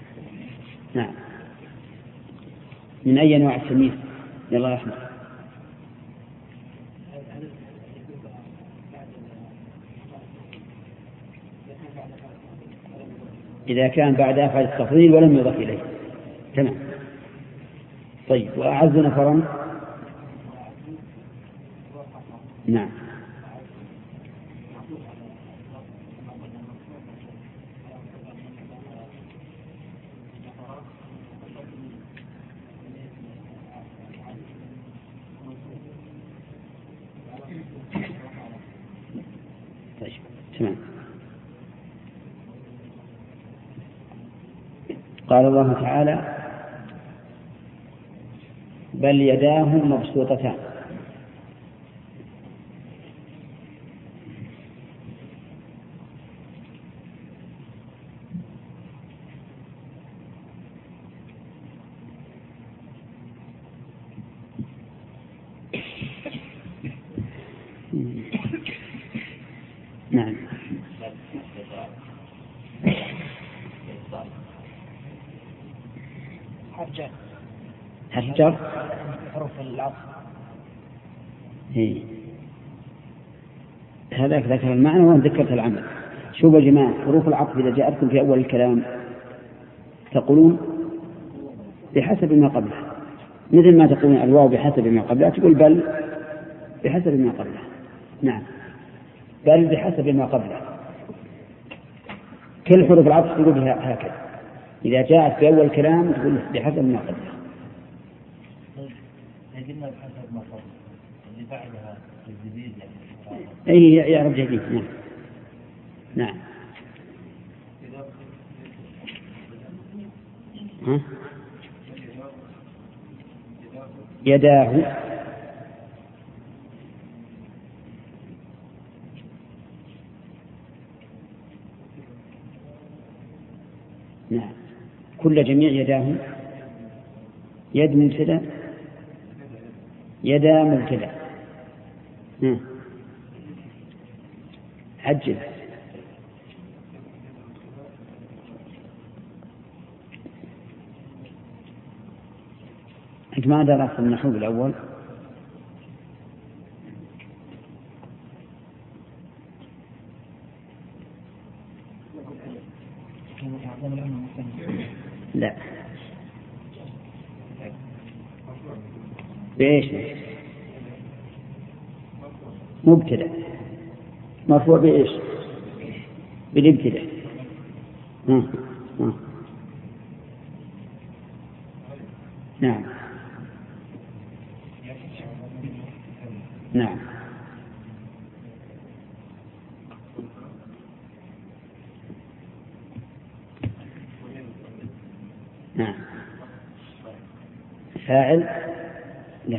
نعم من أي أنواع التمييز يلا يا أحمد إذا كان بعد أفعل التفضيل ولم يضف إليه. تمام. طيب، وأعز نفرا. نعم. طيب، تمام. قال الله تعالى: بل يداه مبسوطتان. نعم. حجر حروف العطف. هذاك ذكر المعنى وأنا ذكرت العمل. شوف يا جماعة، حروف العطف إذا جاءتكم في أول الكلام تقولون بحسب ما قبله، مثل ما تقولون الواو بحسب ما قبله، تقول بل بحسب ما قبله. نعم، بل بحسب ما قبله. كل حروف العطف تقول بها هكذا، إذا جاءت في أول الكلام تقول بحسب ما قبله. قلنا بحسب ما قبله اللي بعدها الجديد يعني. أي يعرف جديد. نعم. نعم. ها؟ يداه. نعم. كل جميع يداه. يد مبتدأ، يدا مبتدأ. عجل. أنت ما درست النحو الأول؟ لا. بإيش؟ مبتدأ مرفوع بإيش؟ بالابتداء. نعم. نعم. نعم. فاعل. لا.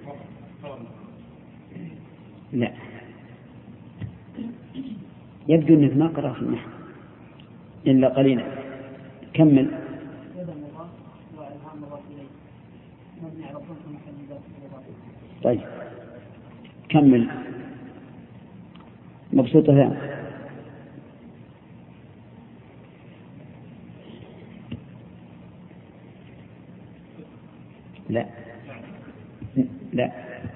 لا، يبدو أنك ما قرأت النحو إلا قليلا. كمل. طيب، كمل. مبسوطة. لا. لا.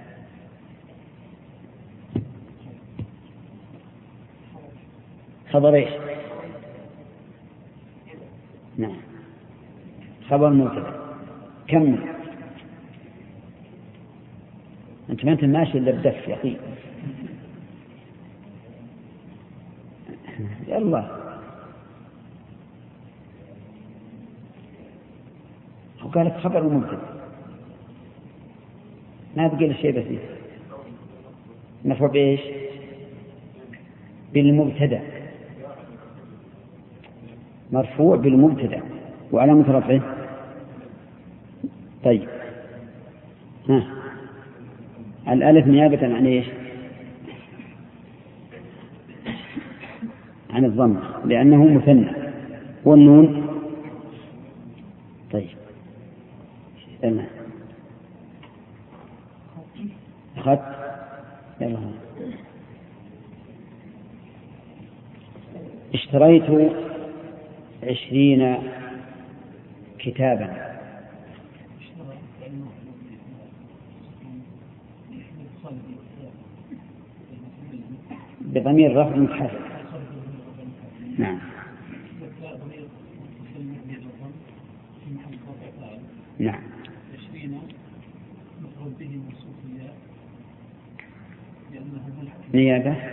خبر ايش؟ نعم، خبر مبتدأ. كمل. انت ما انت ماشي الا بدف يا اخي. يلا، وقالت خبر مبتدأ، ما بقي له شيء بسيط. مرفوع بايش؟ بالمبتدأ. مرفوع بالمبتدأ وعلامة رفعه. طيب، الألف نيابة عن ايش؟ عن الضم لأنه مثنى. والنون. طيب، تمام. خط. يلا. اشتريت 20 كتابا. بضمير رفع متحرك. نعم. نيابة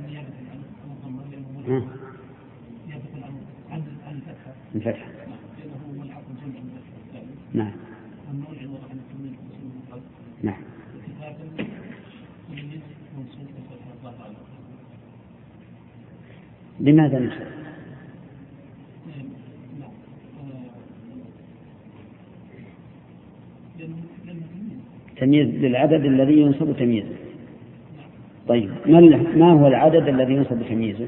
الفتح. نعم نعم. لماذا نشأ؟ تمييز للعدد الذي ينصب تمييزه. طيب ما هو العدد الذي ينصب تمييزه؟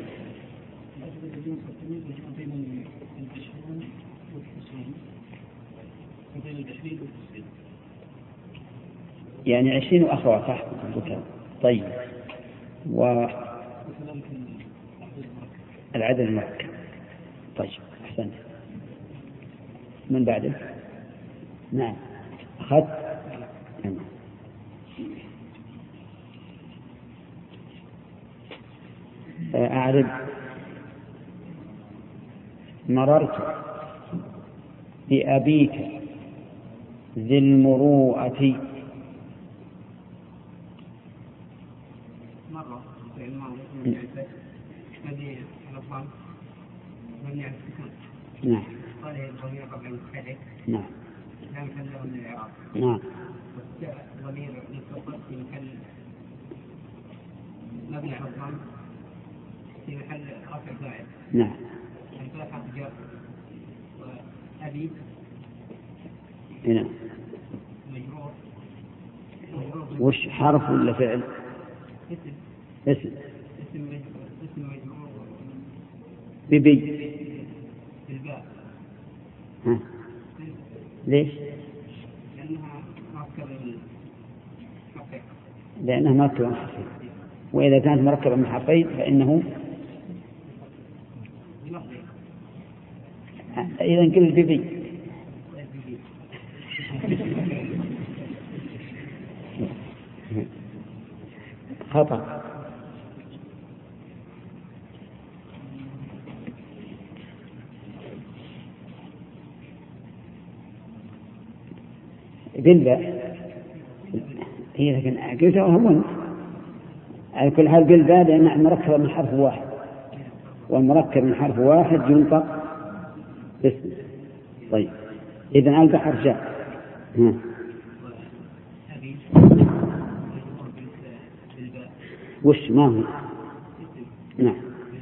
يعني 20 أخوات تحت الذكر. طيب والعدد المركب. طيب أحسنت. من بعده؟ نعم أخذت. أعرف. مررت بأبيك ذي المروءة. مرة في الماضي هذه الأفضل مبني على السكون. نعم. قال الضمير قبل المتحرك. نعم. لا محل له من الإعراب. نعم. والضمير متصل في محل مبني على الضم في محل رفع فاعل. نعم. الفتحة جر وأبي. نعم. مجرور. وش حرف ولا فعل؟ اسم. اسم مجرور. ببي. بالباء. ها. ليش؟ لأنها مركبة من حرفين، وإذا كانت مركبة من حرفين فإنه إذا قل ببي. خطأ. قلبة هي، لكن قلتها هو على كل حال قلبة لأنها مركبة من حرف واحد، والمركب من حرف واحد ينطق باسم. طيب إذن ألقى حرف جاء. وش ما هو؟ نعم.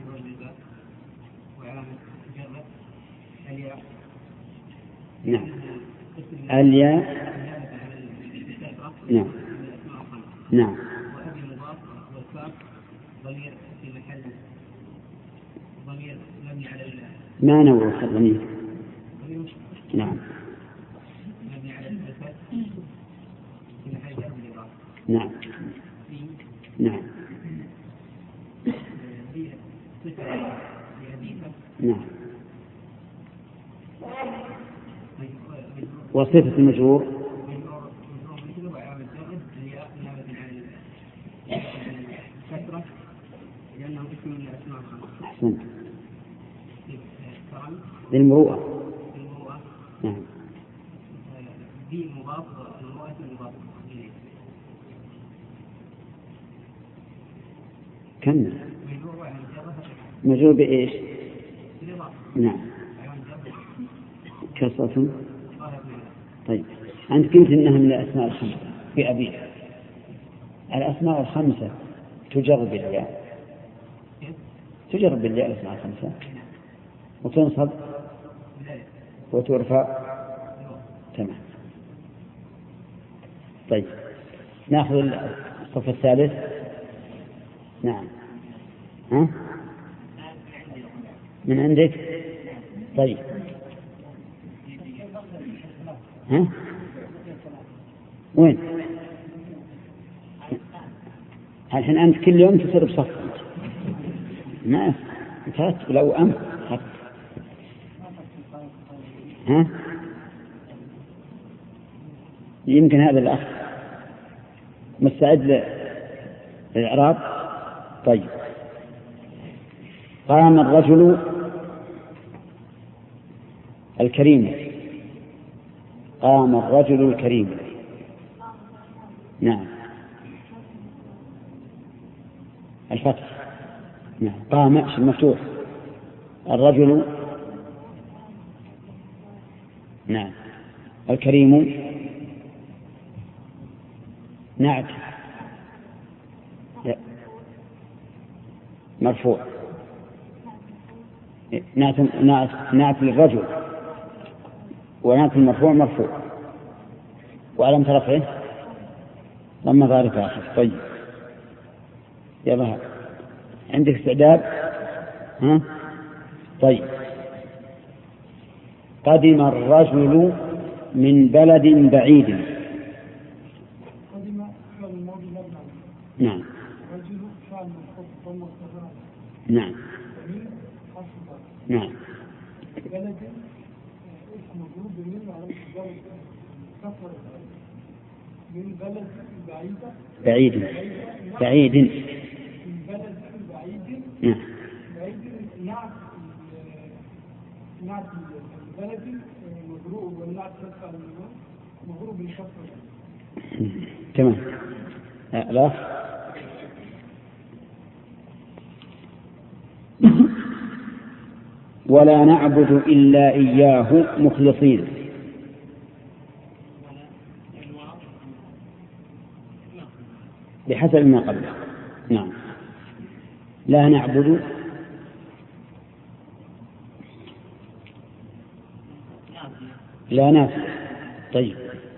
نعم. الياء. نعم. نعم. وأبي مضاف والكاف ضمير في محل ضمير مبني على ما نوع الضمير؟ نعم. مبني على الفتح في محل جر بالإضافة. نعم. نعم. نعم. وصفة المجرور لأنه اسم من الأسماء الخمسة. أحسنت. للمروءة. نعم. ذي مضاف والمروءة مضاف إليه. كم مجرور بإيش؟ نعم. كسرة. طيب أنت قلت إنها من الأسماء الخمسة في أبيك. الأسماء الخمسة تجرب بالياء، تجرب بالياء الأسماء الخمسة وتنصب وترفع. تمام. طيب نأخذ الصف الثالث. نعم. ها؟ من عندك؟ طيب. ها؟ وين؟ الحين أنت كل يوم تصير بصف. ما أنت لو أمر حتى. ها؟ يمكن هذا الأخ مستعد للإعراب. طيب قام الرجل الكريم. قام الرجل الكريم. نعم. الفتح. نعم. قام مفتوح. الرجل. نعم. الكريم نعت مرفوع. نعت للرجل ونعت المرفوع مرفوع وعلامة رفعه ضم ظاهر في آخره. طيب يلا عندك استعداد؟ ها؟ طيب. قدم الرجل من بلد بعيد. قدم فعل الماضي مبني. نعم. رجل فعل مرفوع ضم الظاهر. نعم. من حرف جر. نعم. بلد اسم مجرور بمن على الجر كفر من بلد بعيدة. بعيد. بعيد. من بلد بعيد. نعم. بعيد نعت البلد مجرور والنعت تدفع مجرور بالكفر. تمام. لا. ولا نعبد إلا إياه مخلصين. بحسب ما قبله. نعم. لا نعبد لا نافع. طيب.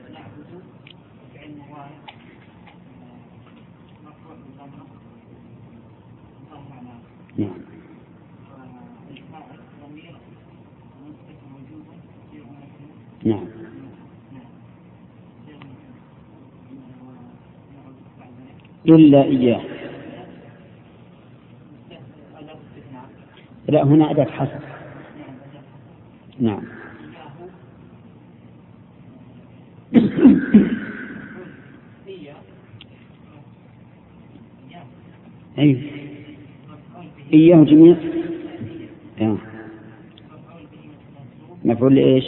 نعم. نعم. إلا إياه. لا هنا أداة حسب. نعم. أي إياه جميع. مفعول لإيش؟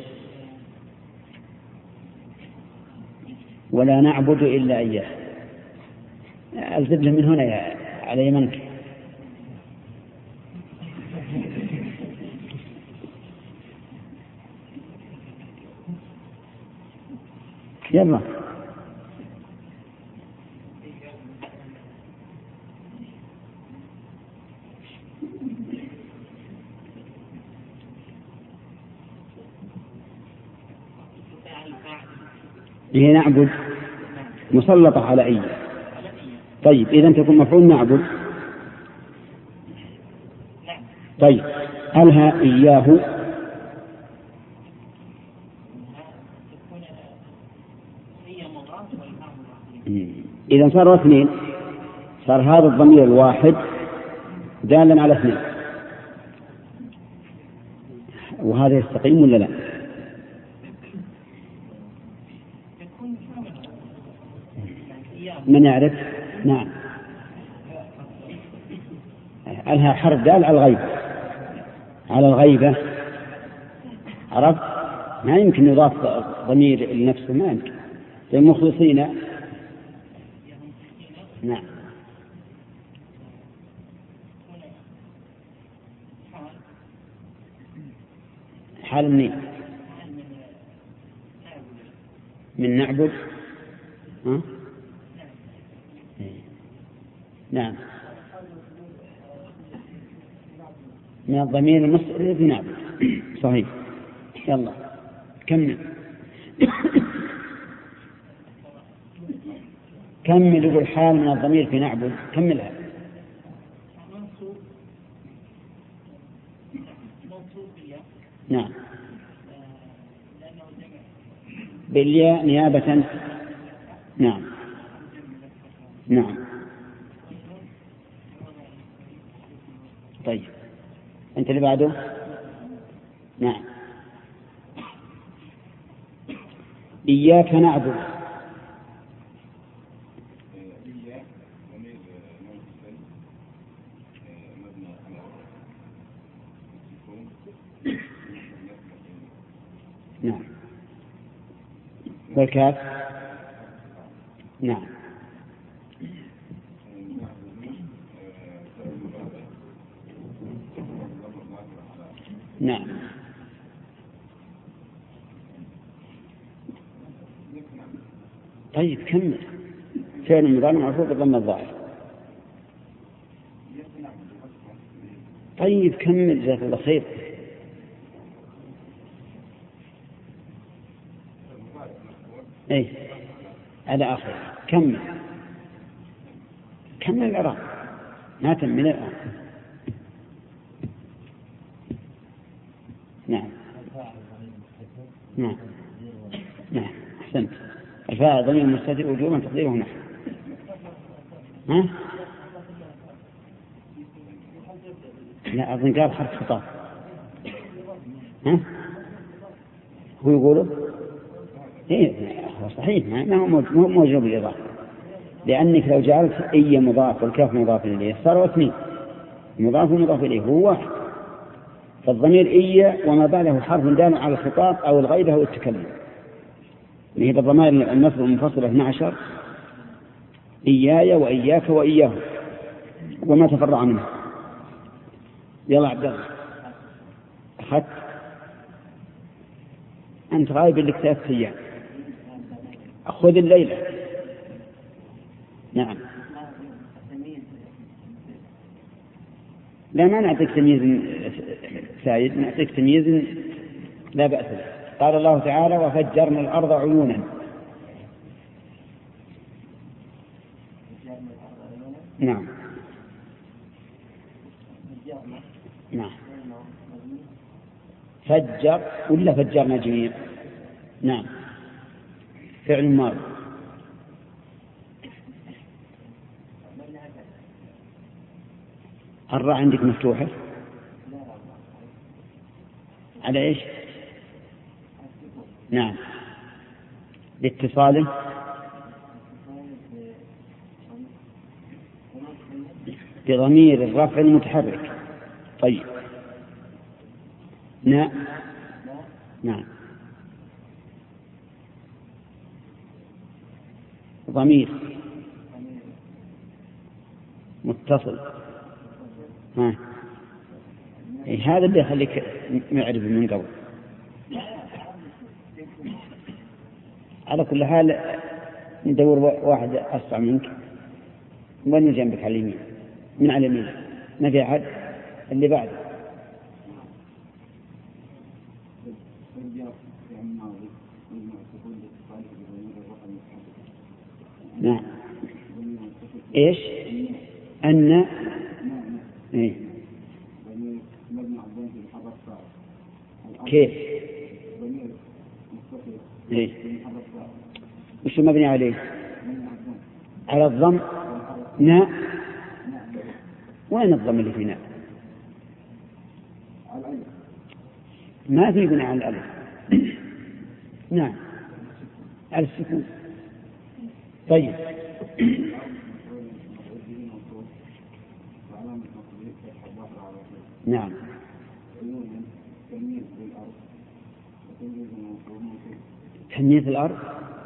ولا نعبد إلا إياه. أزد من هنا على يمنك. يلا. هي نعبد مسلطة على أي. طيب إذن تكون مفعول نعبد. طيب ألها إياه. إذن صار اثنين. صار هذا الضمير الواحد دالا على اثنين. وهذا يستقيم ولا لا؟ من يعرف؟ نعم. ألها حرف دال على الغيبة. على الغيبة. عرفت؟ ما يمكن يضاف ضمير لنفسه، ما يمكن. المخلصين. نعم. حال منين؟ من نعبد. ها؟ نعم. من الضمير المصدر في نعبد. صحيح. يلا كمل. كمل. يقول حال من الضمير في نعبد. كملها. نعم. بالياء نيابة. نعم. نعم. طيب أنت اللي بعده. نعم. إياك نعبد. نعم. والكاف. نعم. نعم. طيب كمل. فعل مضارع مرفوع بضم الظاهر. طيب كمل جزاك الله خير. اي على آخر كمل العراق ما تم الآن. نعم أحسنت. الفاعل ضمير مستتر وجوبا تقديره نحن. ها؟ لا أظن قال حرف خطاب. ها؟ هو يقوله إيه صحيح ما هو موجود بالإضافة، لأنك لو جعلت أي مضاف والكاف مضاف إليه صار اثنين، مضاف ومضاف إليه هو واحد. فالضمير إيا وما بعده حرف دال على الخطاب أو الغيبة أو التكلم. هي بالضمائر النصب المنفصلة 12 إياي وإياك وإياه وما تفرع منه. يلا عبد الله أخذت أنت غايب لك 3 أيام. خذ الليلة. نعم لا ما نعطيك تمييز سائد، نعطيك تمييز لا بأس به. قال الله تعالى وفجرنا الأرض عيونا. نعم فجر ولا فجرنا جميع؟ نعم فعل ماضي. الراء عندك مفتوحة على إيش؟ نعم لاتصاله بضمير الرفع المتحرك. طيب نعم ضمير متصل. هذا اللي يخليك معرف من قبل. على كل حال ندور واحد أسرع منك وين جنبك على اليمين، من على اليمين ما في أحد. اللي بعد نعم إيش أن إيه؟ كيف إيه؟ وش مبني عليه؟ على الضم. ناء وين الضم اللي في ناء؟ ما في بناء على الألف. نعم على السكون. طيب نعم تمييز الأرض.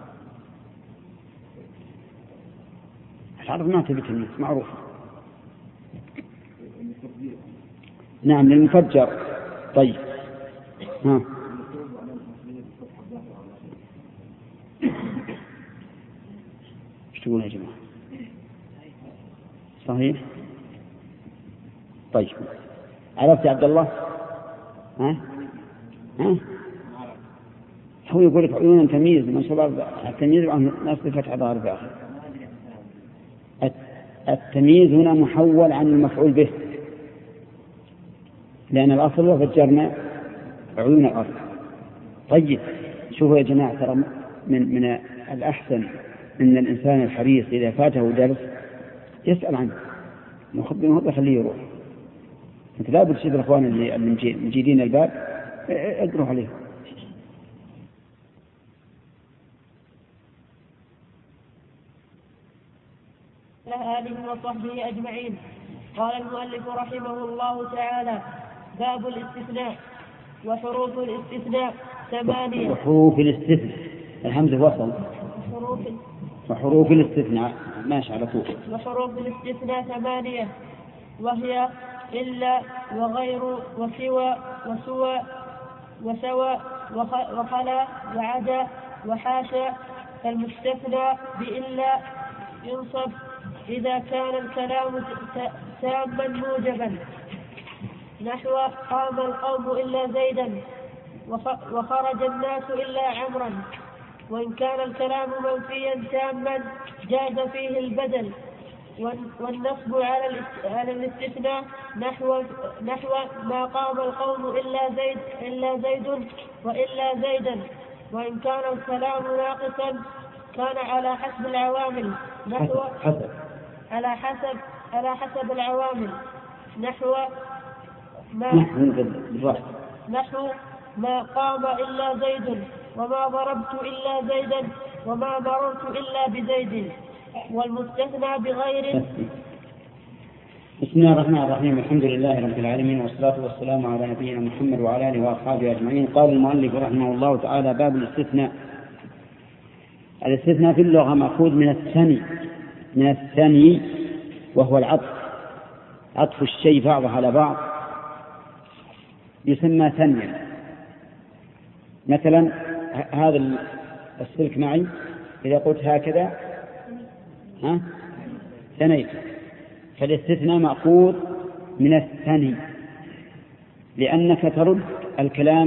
الأرض ما تبي تمييز معروف. نعم للمفجر. طيب ها ايش تقول يا جماعة؟ صحيح. طيب عرفت يا عبد الله؟ ها هو يقول لك عيونا تمييز من صباب التمييز عن نصب فتح ظاهر في آخر. التمييز هنا محول عن المفعول به، لأن الأصل وفجرنا عيون الأرض. طيب شوفوا يا جماعة، ترى من الأحسن أن الإنسان الحريص إذا فاته درس يسأل عنه مخبره يخليه يروح. أنت لا بد تشوف الأخوان اللي مجيدين الباب اقروا عليه. آله وصحبه أجمعين. قال المؤلف رحمه الله تعالى: باب الاستثناء. وحروف الاستثناء 8. وحروف الاستثناء الهمزة وصل. وحروف الاستثناء ماشي على طول. وحروف الاستثناء 8 وهي إلا وغير وسوى وسوى وخلا وعدا وحاشا. فالمستثنى بإلا ينصب إذا كان الكلام تاما موجبا، نحو قام القوم إلا زيدا وخرج الناس إلا عمرا. وإن كان الكلام منفيا تاما جاز فيه البدل. والنصب على الاستثناء نحو ما قام القوم إلا زيد وإلا زيدا. وإن كان الكلام ناقصا كان على حسب العوامل، على حسب العوامل، نحو ما قام إلا زيد وما ضربت إلا زيدا وما مررت إلا بزيد. والمستثنى بغير. بسم الله الرحمن الرحيم. الحمد لله رب العالمين، والصلاة والسلام على نبينا محمد وعلى آله وأصحابه أجمعين. قال المؤلف رحمه الله تعالى: باب الاستثناء. الاستثناء في اللغة مأخوذ من الثني وهو العطف، عطف الشيء بعضه على بعض يسمى ثنيا. مثلا هذا السلك معي، إذا قلت هكذا ثنيت، فالاستثناء مأخوذ من الثني، لأنك ترد الكلام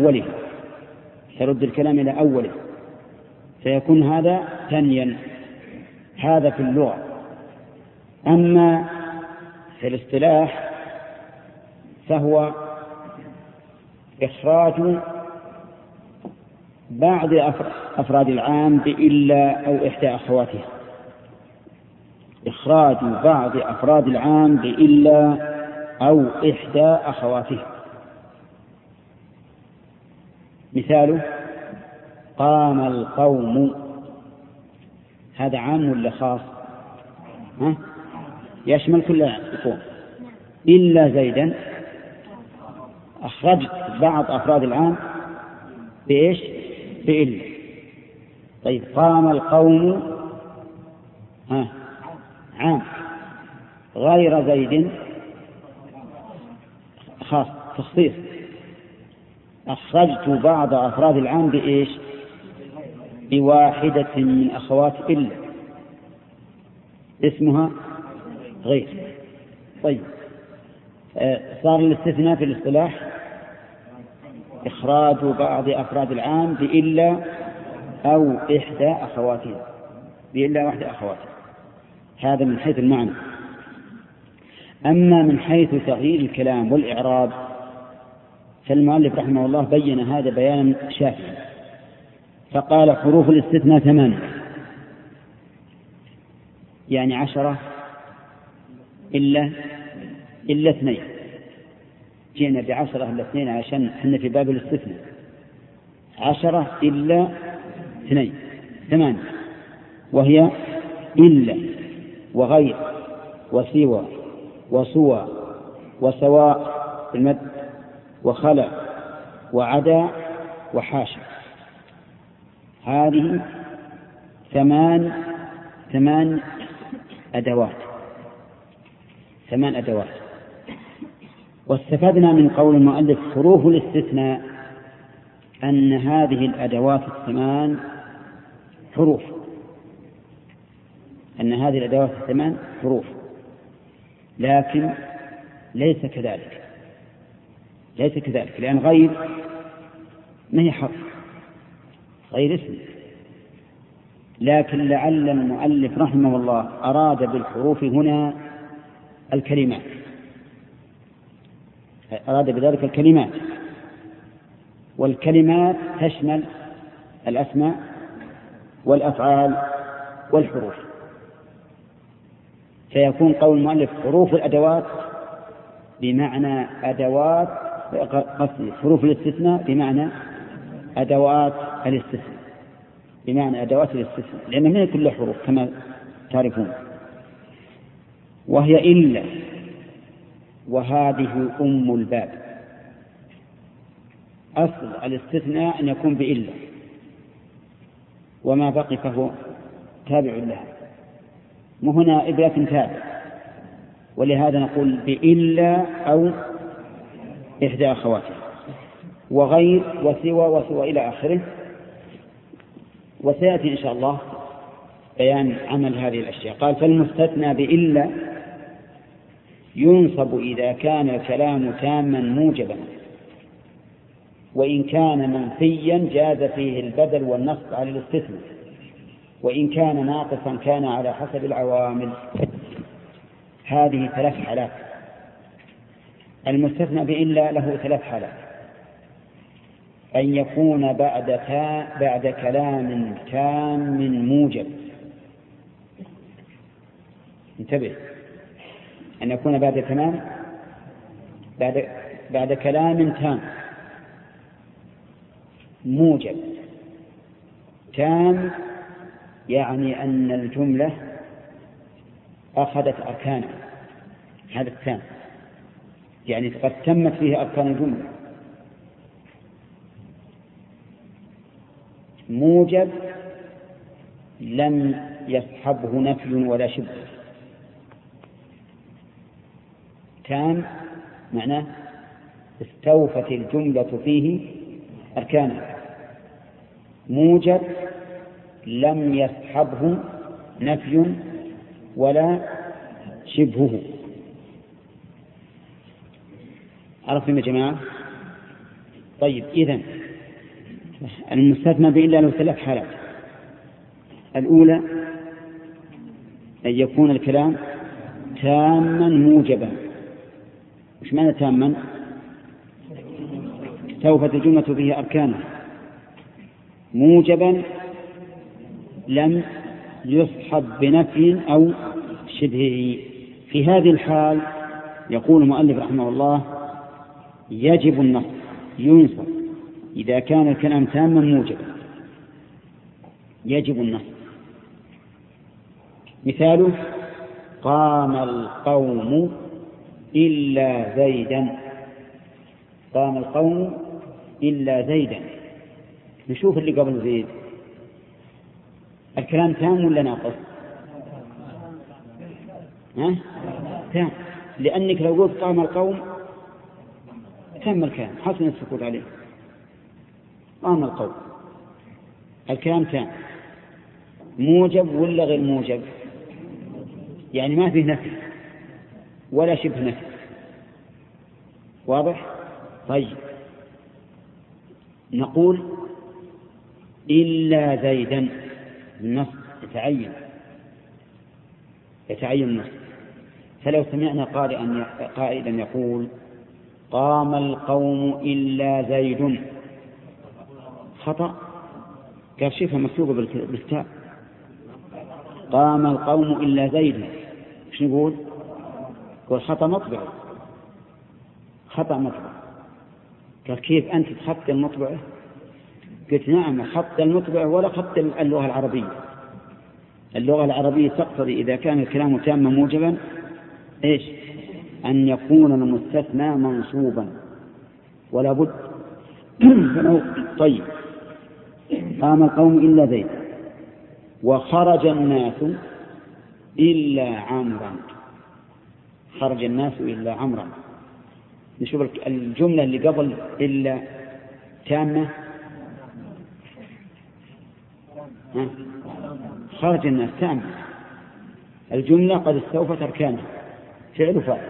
إلى أوله، فيكون هذا ثنيا. هذا في اللغة. أما في الاصطلاح فهو إخراج بعض أفراد العام بإلا أو إحدى أخواتها. إخراج بعض أفراد العام بإلا أو إحدى أخواتها. مثاله: قام القوم، هذا عام ولا خاص؟ يشمل كل القوم. إلا زيدا، أخرجت بعض أفراد العام بإيش؟ بإلا. طيب قام القوم عام، غير زيد خاص تخصيص. أخرجت بعض أفراد العام بإيش؟ بواحدة من أخوات إلا، اسمها غير. طيب صار الاستثناء في الاصطلاح إخراج بعض أفراد العام بإلا أو إحدى أخواتها، بإلا واحدة أخواتها. هذا من حيث المعنى. أما من حيث تغيير الكلام والإعراب فالمؤلف رحمه الله بين هذا بيانا شافيا، فقال: حروف الاستثناء 8، يعني 10 إلا 2. جئنا ب10 إلا 2 عشان احنا في باب الاستثناء. 10 إلا 2 8، وهي إلا وغير وسوى وسوى وسواء المد وخلع وعدا وحاشا. هذه 8 أدوات. واستفدنا من قول المؤلف حروف الاستثناء أن هذه الأدوات 8 حروف، لكن ليس كذلك، لأن غير ما هي حرف، غير اسم. لكن لعل المؤلف رحمه الله أراد بالحروف هنا الكلمات، أراد بذلك الكلمات، والكلمات تشمل الأسماء والأفعال والحروف. فيكون قول المؤلف حروف الأدوات بمعنى أدوات، حروف الاستثناء بمعنى أدوات الاستثناء، لأن من كل حروف كما تعرفون. وهي إلا، وهذه أم الباب. أصل الاستثناء أن يكون بإلا، وما بقي فهو تابع لها. وهنا إبرة تابع، ولهذا نقول بإلا أو إحدى أخواتها، وغير وسوى إلى آخره. وسيأتي إن شاء الله بيان عمل هذه الأشياء. قال فالمستثنى بإلا ينصب إذا كان الكلام تاما موجبا، وإن كان منفيا جاز فيه البدل والنصب على الاستثناء، وإن كان ناقصا كان على حسب العوامل. هذه 3 حالات. المستثنى بإلا له 3 حالات: أن يكون بعد كلام تام موجب. انتبه، أن يكون بعد كلام تام موجب. تام يعني أن الجملة أخذت أركانا، هذا التام، يعني قد تمت فيه أركان الجملة. موجب لم يصحبه نفي ولا شبه. تام معناه استوفت الجملة فيه أركانها. موجب لم يصحبه نفي ولا شبهه. عرفتم يا جماعة؟ طيب، إذن المستثنى بإلا له 3 حالات. الأولى أن يكون الكلام تاما موجبا. وش معنى تاما؟ استوفت الجملة فيه أركانها. موجبا لم يصحب بنفي أو شبهه. في هذه الحال يقول المؤلف رحمه الله يجب النصب، ينصب إذا كان الكلام تاما موجبا، يجب النصب. مثاله: قام القوم إلا زيدا. قام القوم إلا زيدا. نشوف اللي قبل زيد، الكلام تام ولا ناقص؟ تام، لأنك لو قلت قام القوم تم الكلام، حسن السكوت عليه. قام القوم، الكلام تام. موجب ولا غير موجب؟ يعني ما فيه نفي ولا شبه نفي. واضح؟ طيب، نقول إلا زيدا، النص يتعين النص. فلو سمعنا قائلا يقول قام القوم إلا زيد، خطأ. قال شوفها مكتوبة بالكتاب قام القوم إلا زيد، ايش نقول؟ قال خطأ مطبع. قال كيف أنت تخط المطبعة؟ قلت نعم، خط المطبعة ولا خط اللغة العربية. اللغة العربية تقتضي إذا كان الكلام تاما موجبا إيش؟ أن يكون المستثنى منصوبا ولا بد. طيب، قام القوم إلا زيد، وخرج الناس إلا عمرا. خرج الناس إلا عمرا. نشوف الجملة اللي قبل إلا تامة. خرج الناس تامة، الجملة قد استوفت أركانها، فعل وفاعل.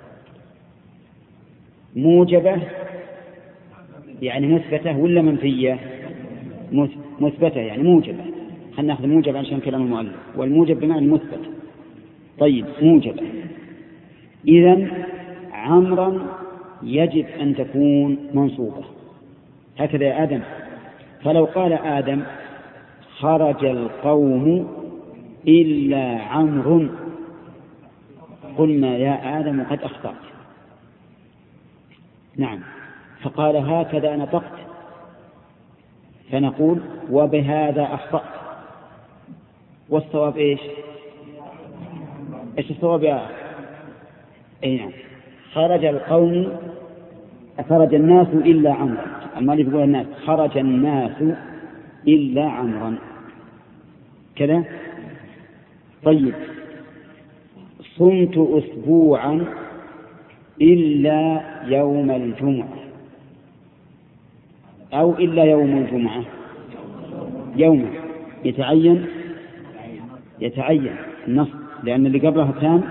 موجبة يعني مثبتة ولا منفية؟ مثبتة يعني موجبة. خلنا نأخذ موجب عشان كلام المؤلف، والموجب بمعنى مثبت. طيب، موجبة. إذن عمرا يجب أن تكون منصوبة، هكذا يا آدم. فلو قال آدم خرج القوم إلا عمرو، قلنا يا آدم قد أخطأت. نعم، فقال هكذا نطقت، فنقول وبهذا أخطأت. والصواب إيش الصواب يا أخي؟ نعم، خرج الناس إلا عمرا. المؤلف يقول الناس، خرج الناس إلا عمرا كذا. طيب، صمت أسبوعا إلا يوم الجمعة، أو إلا يوم الجمعة، يوم يتعين النص، لأن اللي قبلها تام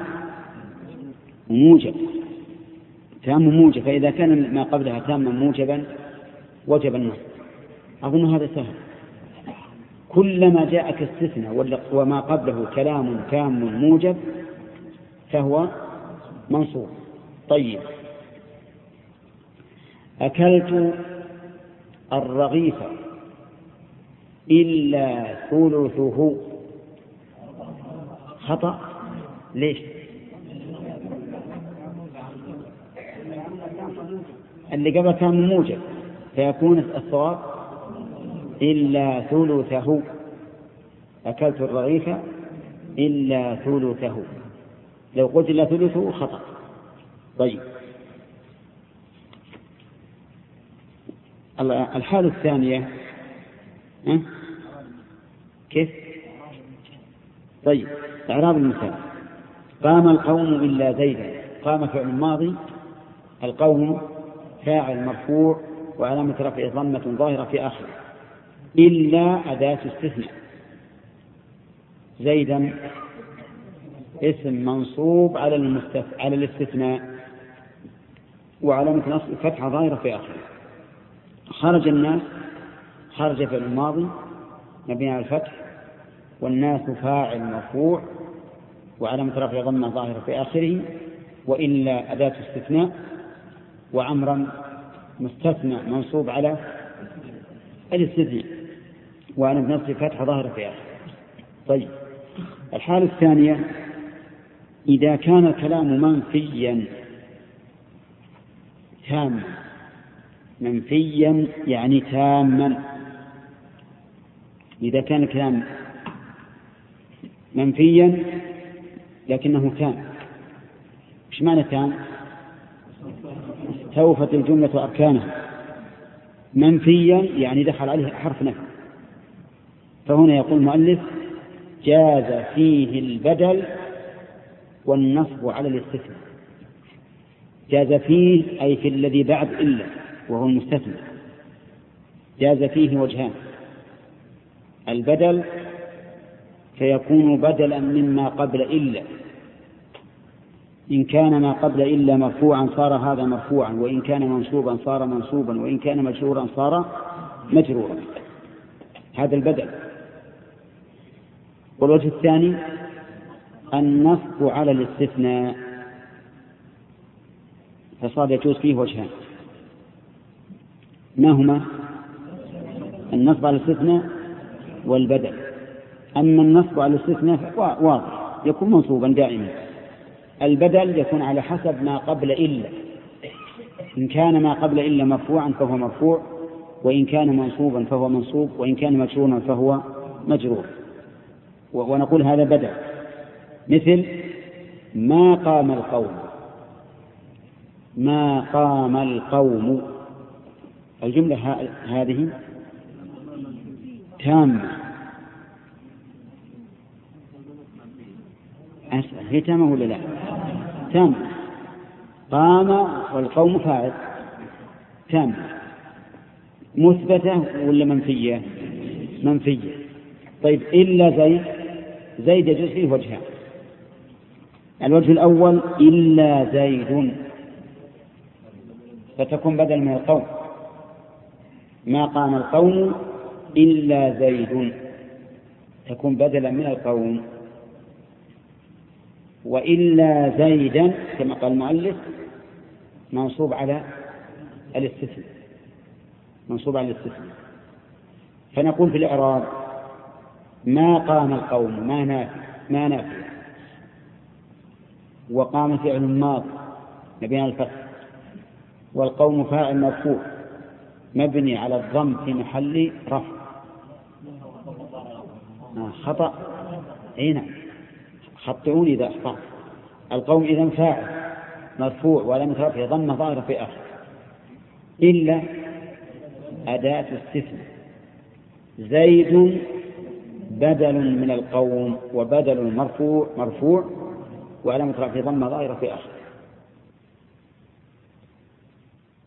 موجب، فإذا كان ما قبلها تاما موجبا وجب النص. أظن هذا سهل. كلما جاءك استثناء وما قبله كلام تام موجب فهو منصوب. طيب، أكلت الرغيف إلا ثلثه، خطأ. ليش؟ اللي قبل كان موجب، فيكون الصواب إلا ثلثه. أكلت الرغيف إلا ثلثه، لو قلت إلا ثلثه خطأ. طيب، الحالة الثانية كيف؟ طيب، إعراب المثال: قام القوم إلا زيدا. قام فعل ماضي، القوم فاعل مرفوع وعلامة رفعه ضمة ظاهرة في آخره، إلا أداة استثناء، زيدا اسم منصوب على الاستثناء وعلامة نصب فتحة ظاهرة في آخره. خرج الناس، خرج فعل الماضي مبني على الفتح، والناس فاعل مرفوع وعلامة رفعه ضمة ظاهرة في آخره، وإلا أداة استثناء، وعمرا مستثنى منصوب على الاستثناء وعلامة نصب فتحة ظاهرة في آخره. طيب، الحالة الثانية: إذا كان الكلام منفيا تاما، منفيا يعني تاما. إذا كان الكلام منفيا لكنه تام، إيش معنى تام؟ استوفت الجملة أركانها. منفيا يعني دخل عليه حرف نفي، فهنا يقول المؤلف: جاز فيه البدل والنصب على الاستثناء. جاز فيه أي في الذي بعد إلا وهو المستثنى، جاز فيه وجهان: البدل فيكون بدلا مما قبل إلا، إن كان ما قبل إلا مرفوعا صار هذا مرفوعا، وإن كان منصوبا صار منصوبا، وإن كان مجرورا صار مجرورا، هذا البدل. والوجه الثاني النصب على الاستثناء، فصار يجوز فيه وجهان، ما هما؟ النصب على الاستثناء والبدل. أما النصب على الاستثناء واضح يكون منصوبا دائما، البدل يكون على حسب ما قبل إلا، إن كان ما قبل إلا مرفوعا فهو مرفوع، وإن كان منصوبا فهو منصوب، وإن كان مجرورا فهو مجرور. ونقول هذا بدل، مثل ما قام القوم، ما قام القوم، الجملة هذه تامة. أسأل، هي تامة ولا لا؟ تامة. قام والقوم فاعل، تامة. مثبتة ولا منفية؟ منفية. طيب، إلا زيد يجوز فيه وجهان: الوجه الأول إلا زيد، فتكون بدل من القوم، ما قام القوم إلا زيد، تكون بدلا من القوم. وإلا زيدا كما قال المؤلف منصوب على الاستثناء، منصوب على الاستثناء. فنقول في الإعراب: ما قام القوم، ما نافي، وقام فعل ماض مبني على الفتح، والقوم فاعل مرفوع مبني على الضم في محل رفع. خطأ، نعم، خطئوني إذا أخطأت. القوم إذن فاعل مرفوع ولم رفعه ضمة ظاهرة في آخر، إلا أداة استثناء. زيد بدل من القوم، وبدل مرفوع وعلامة رفعه ضمة ظاهرة في آخر.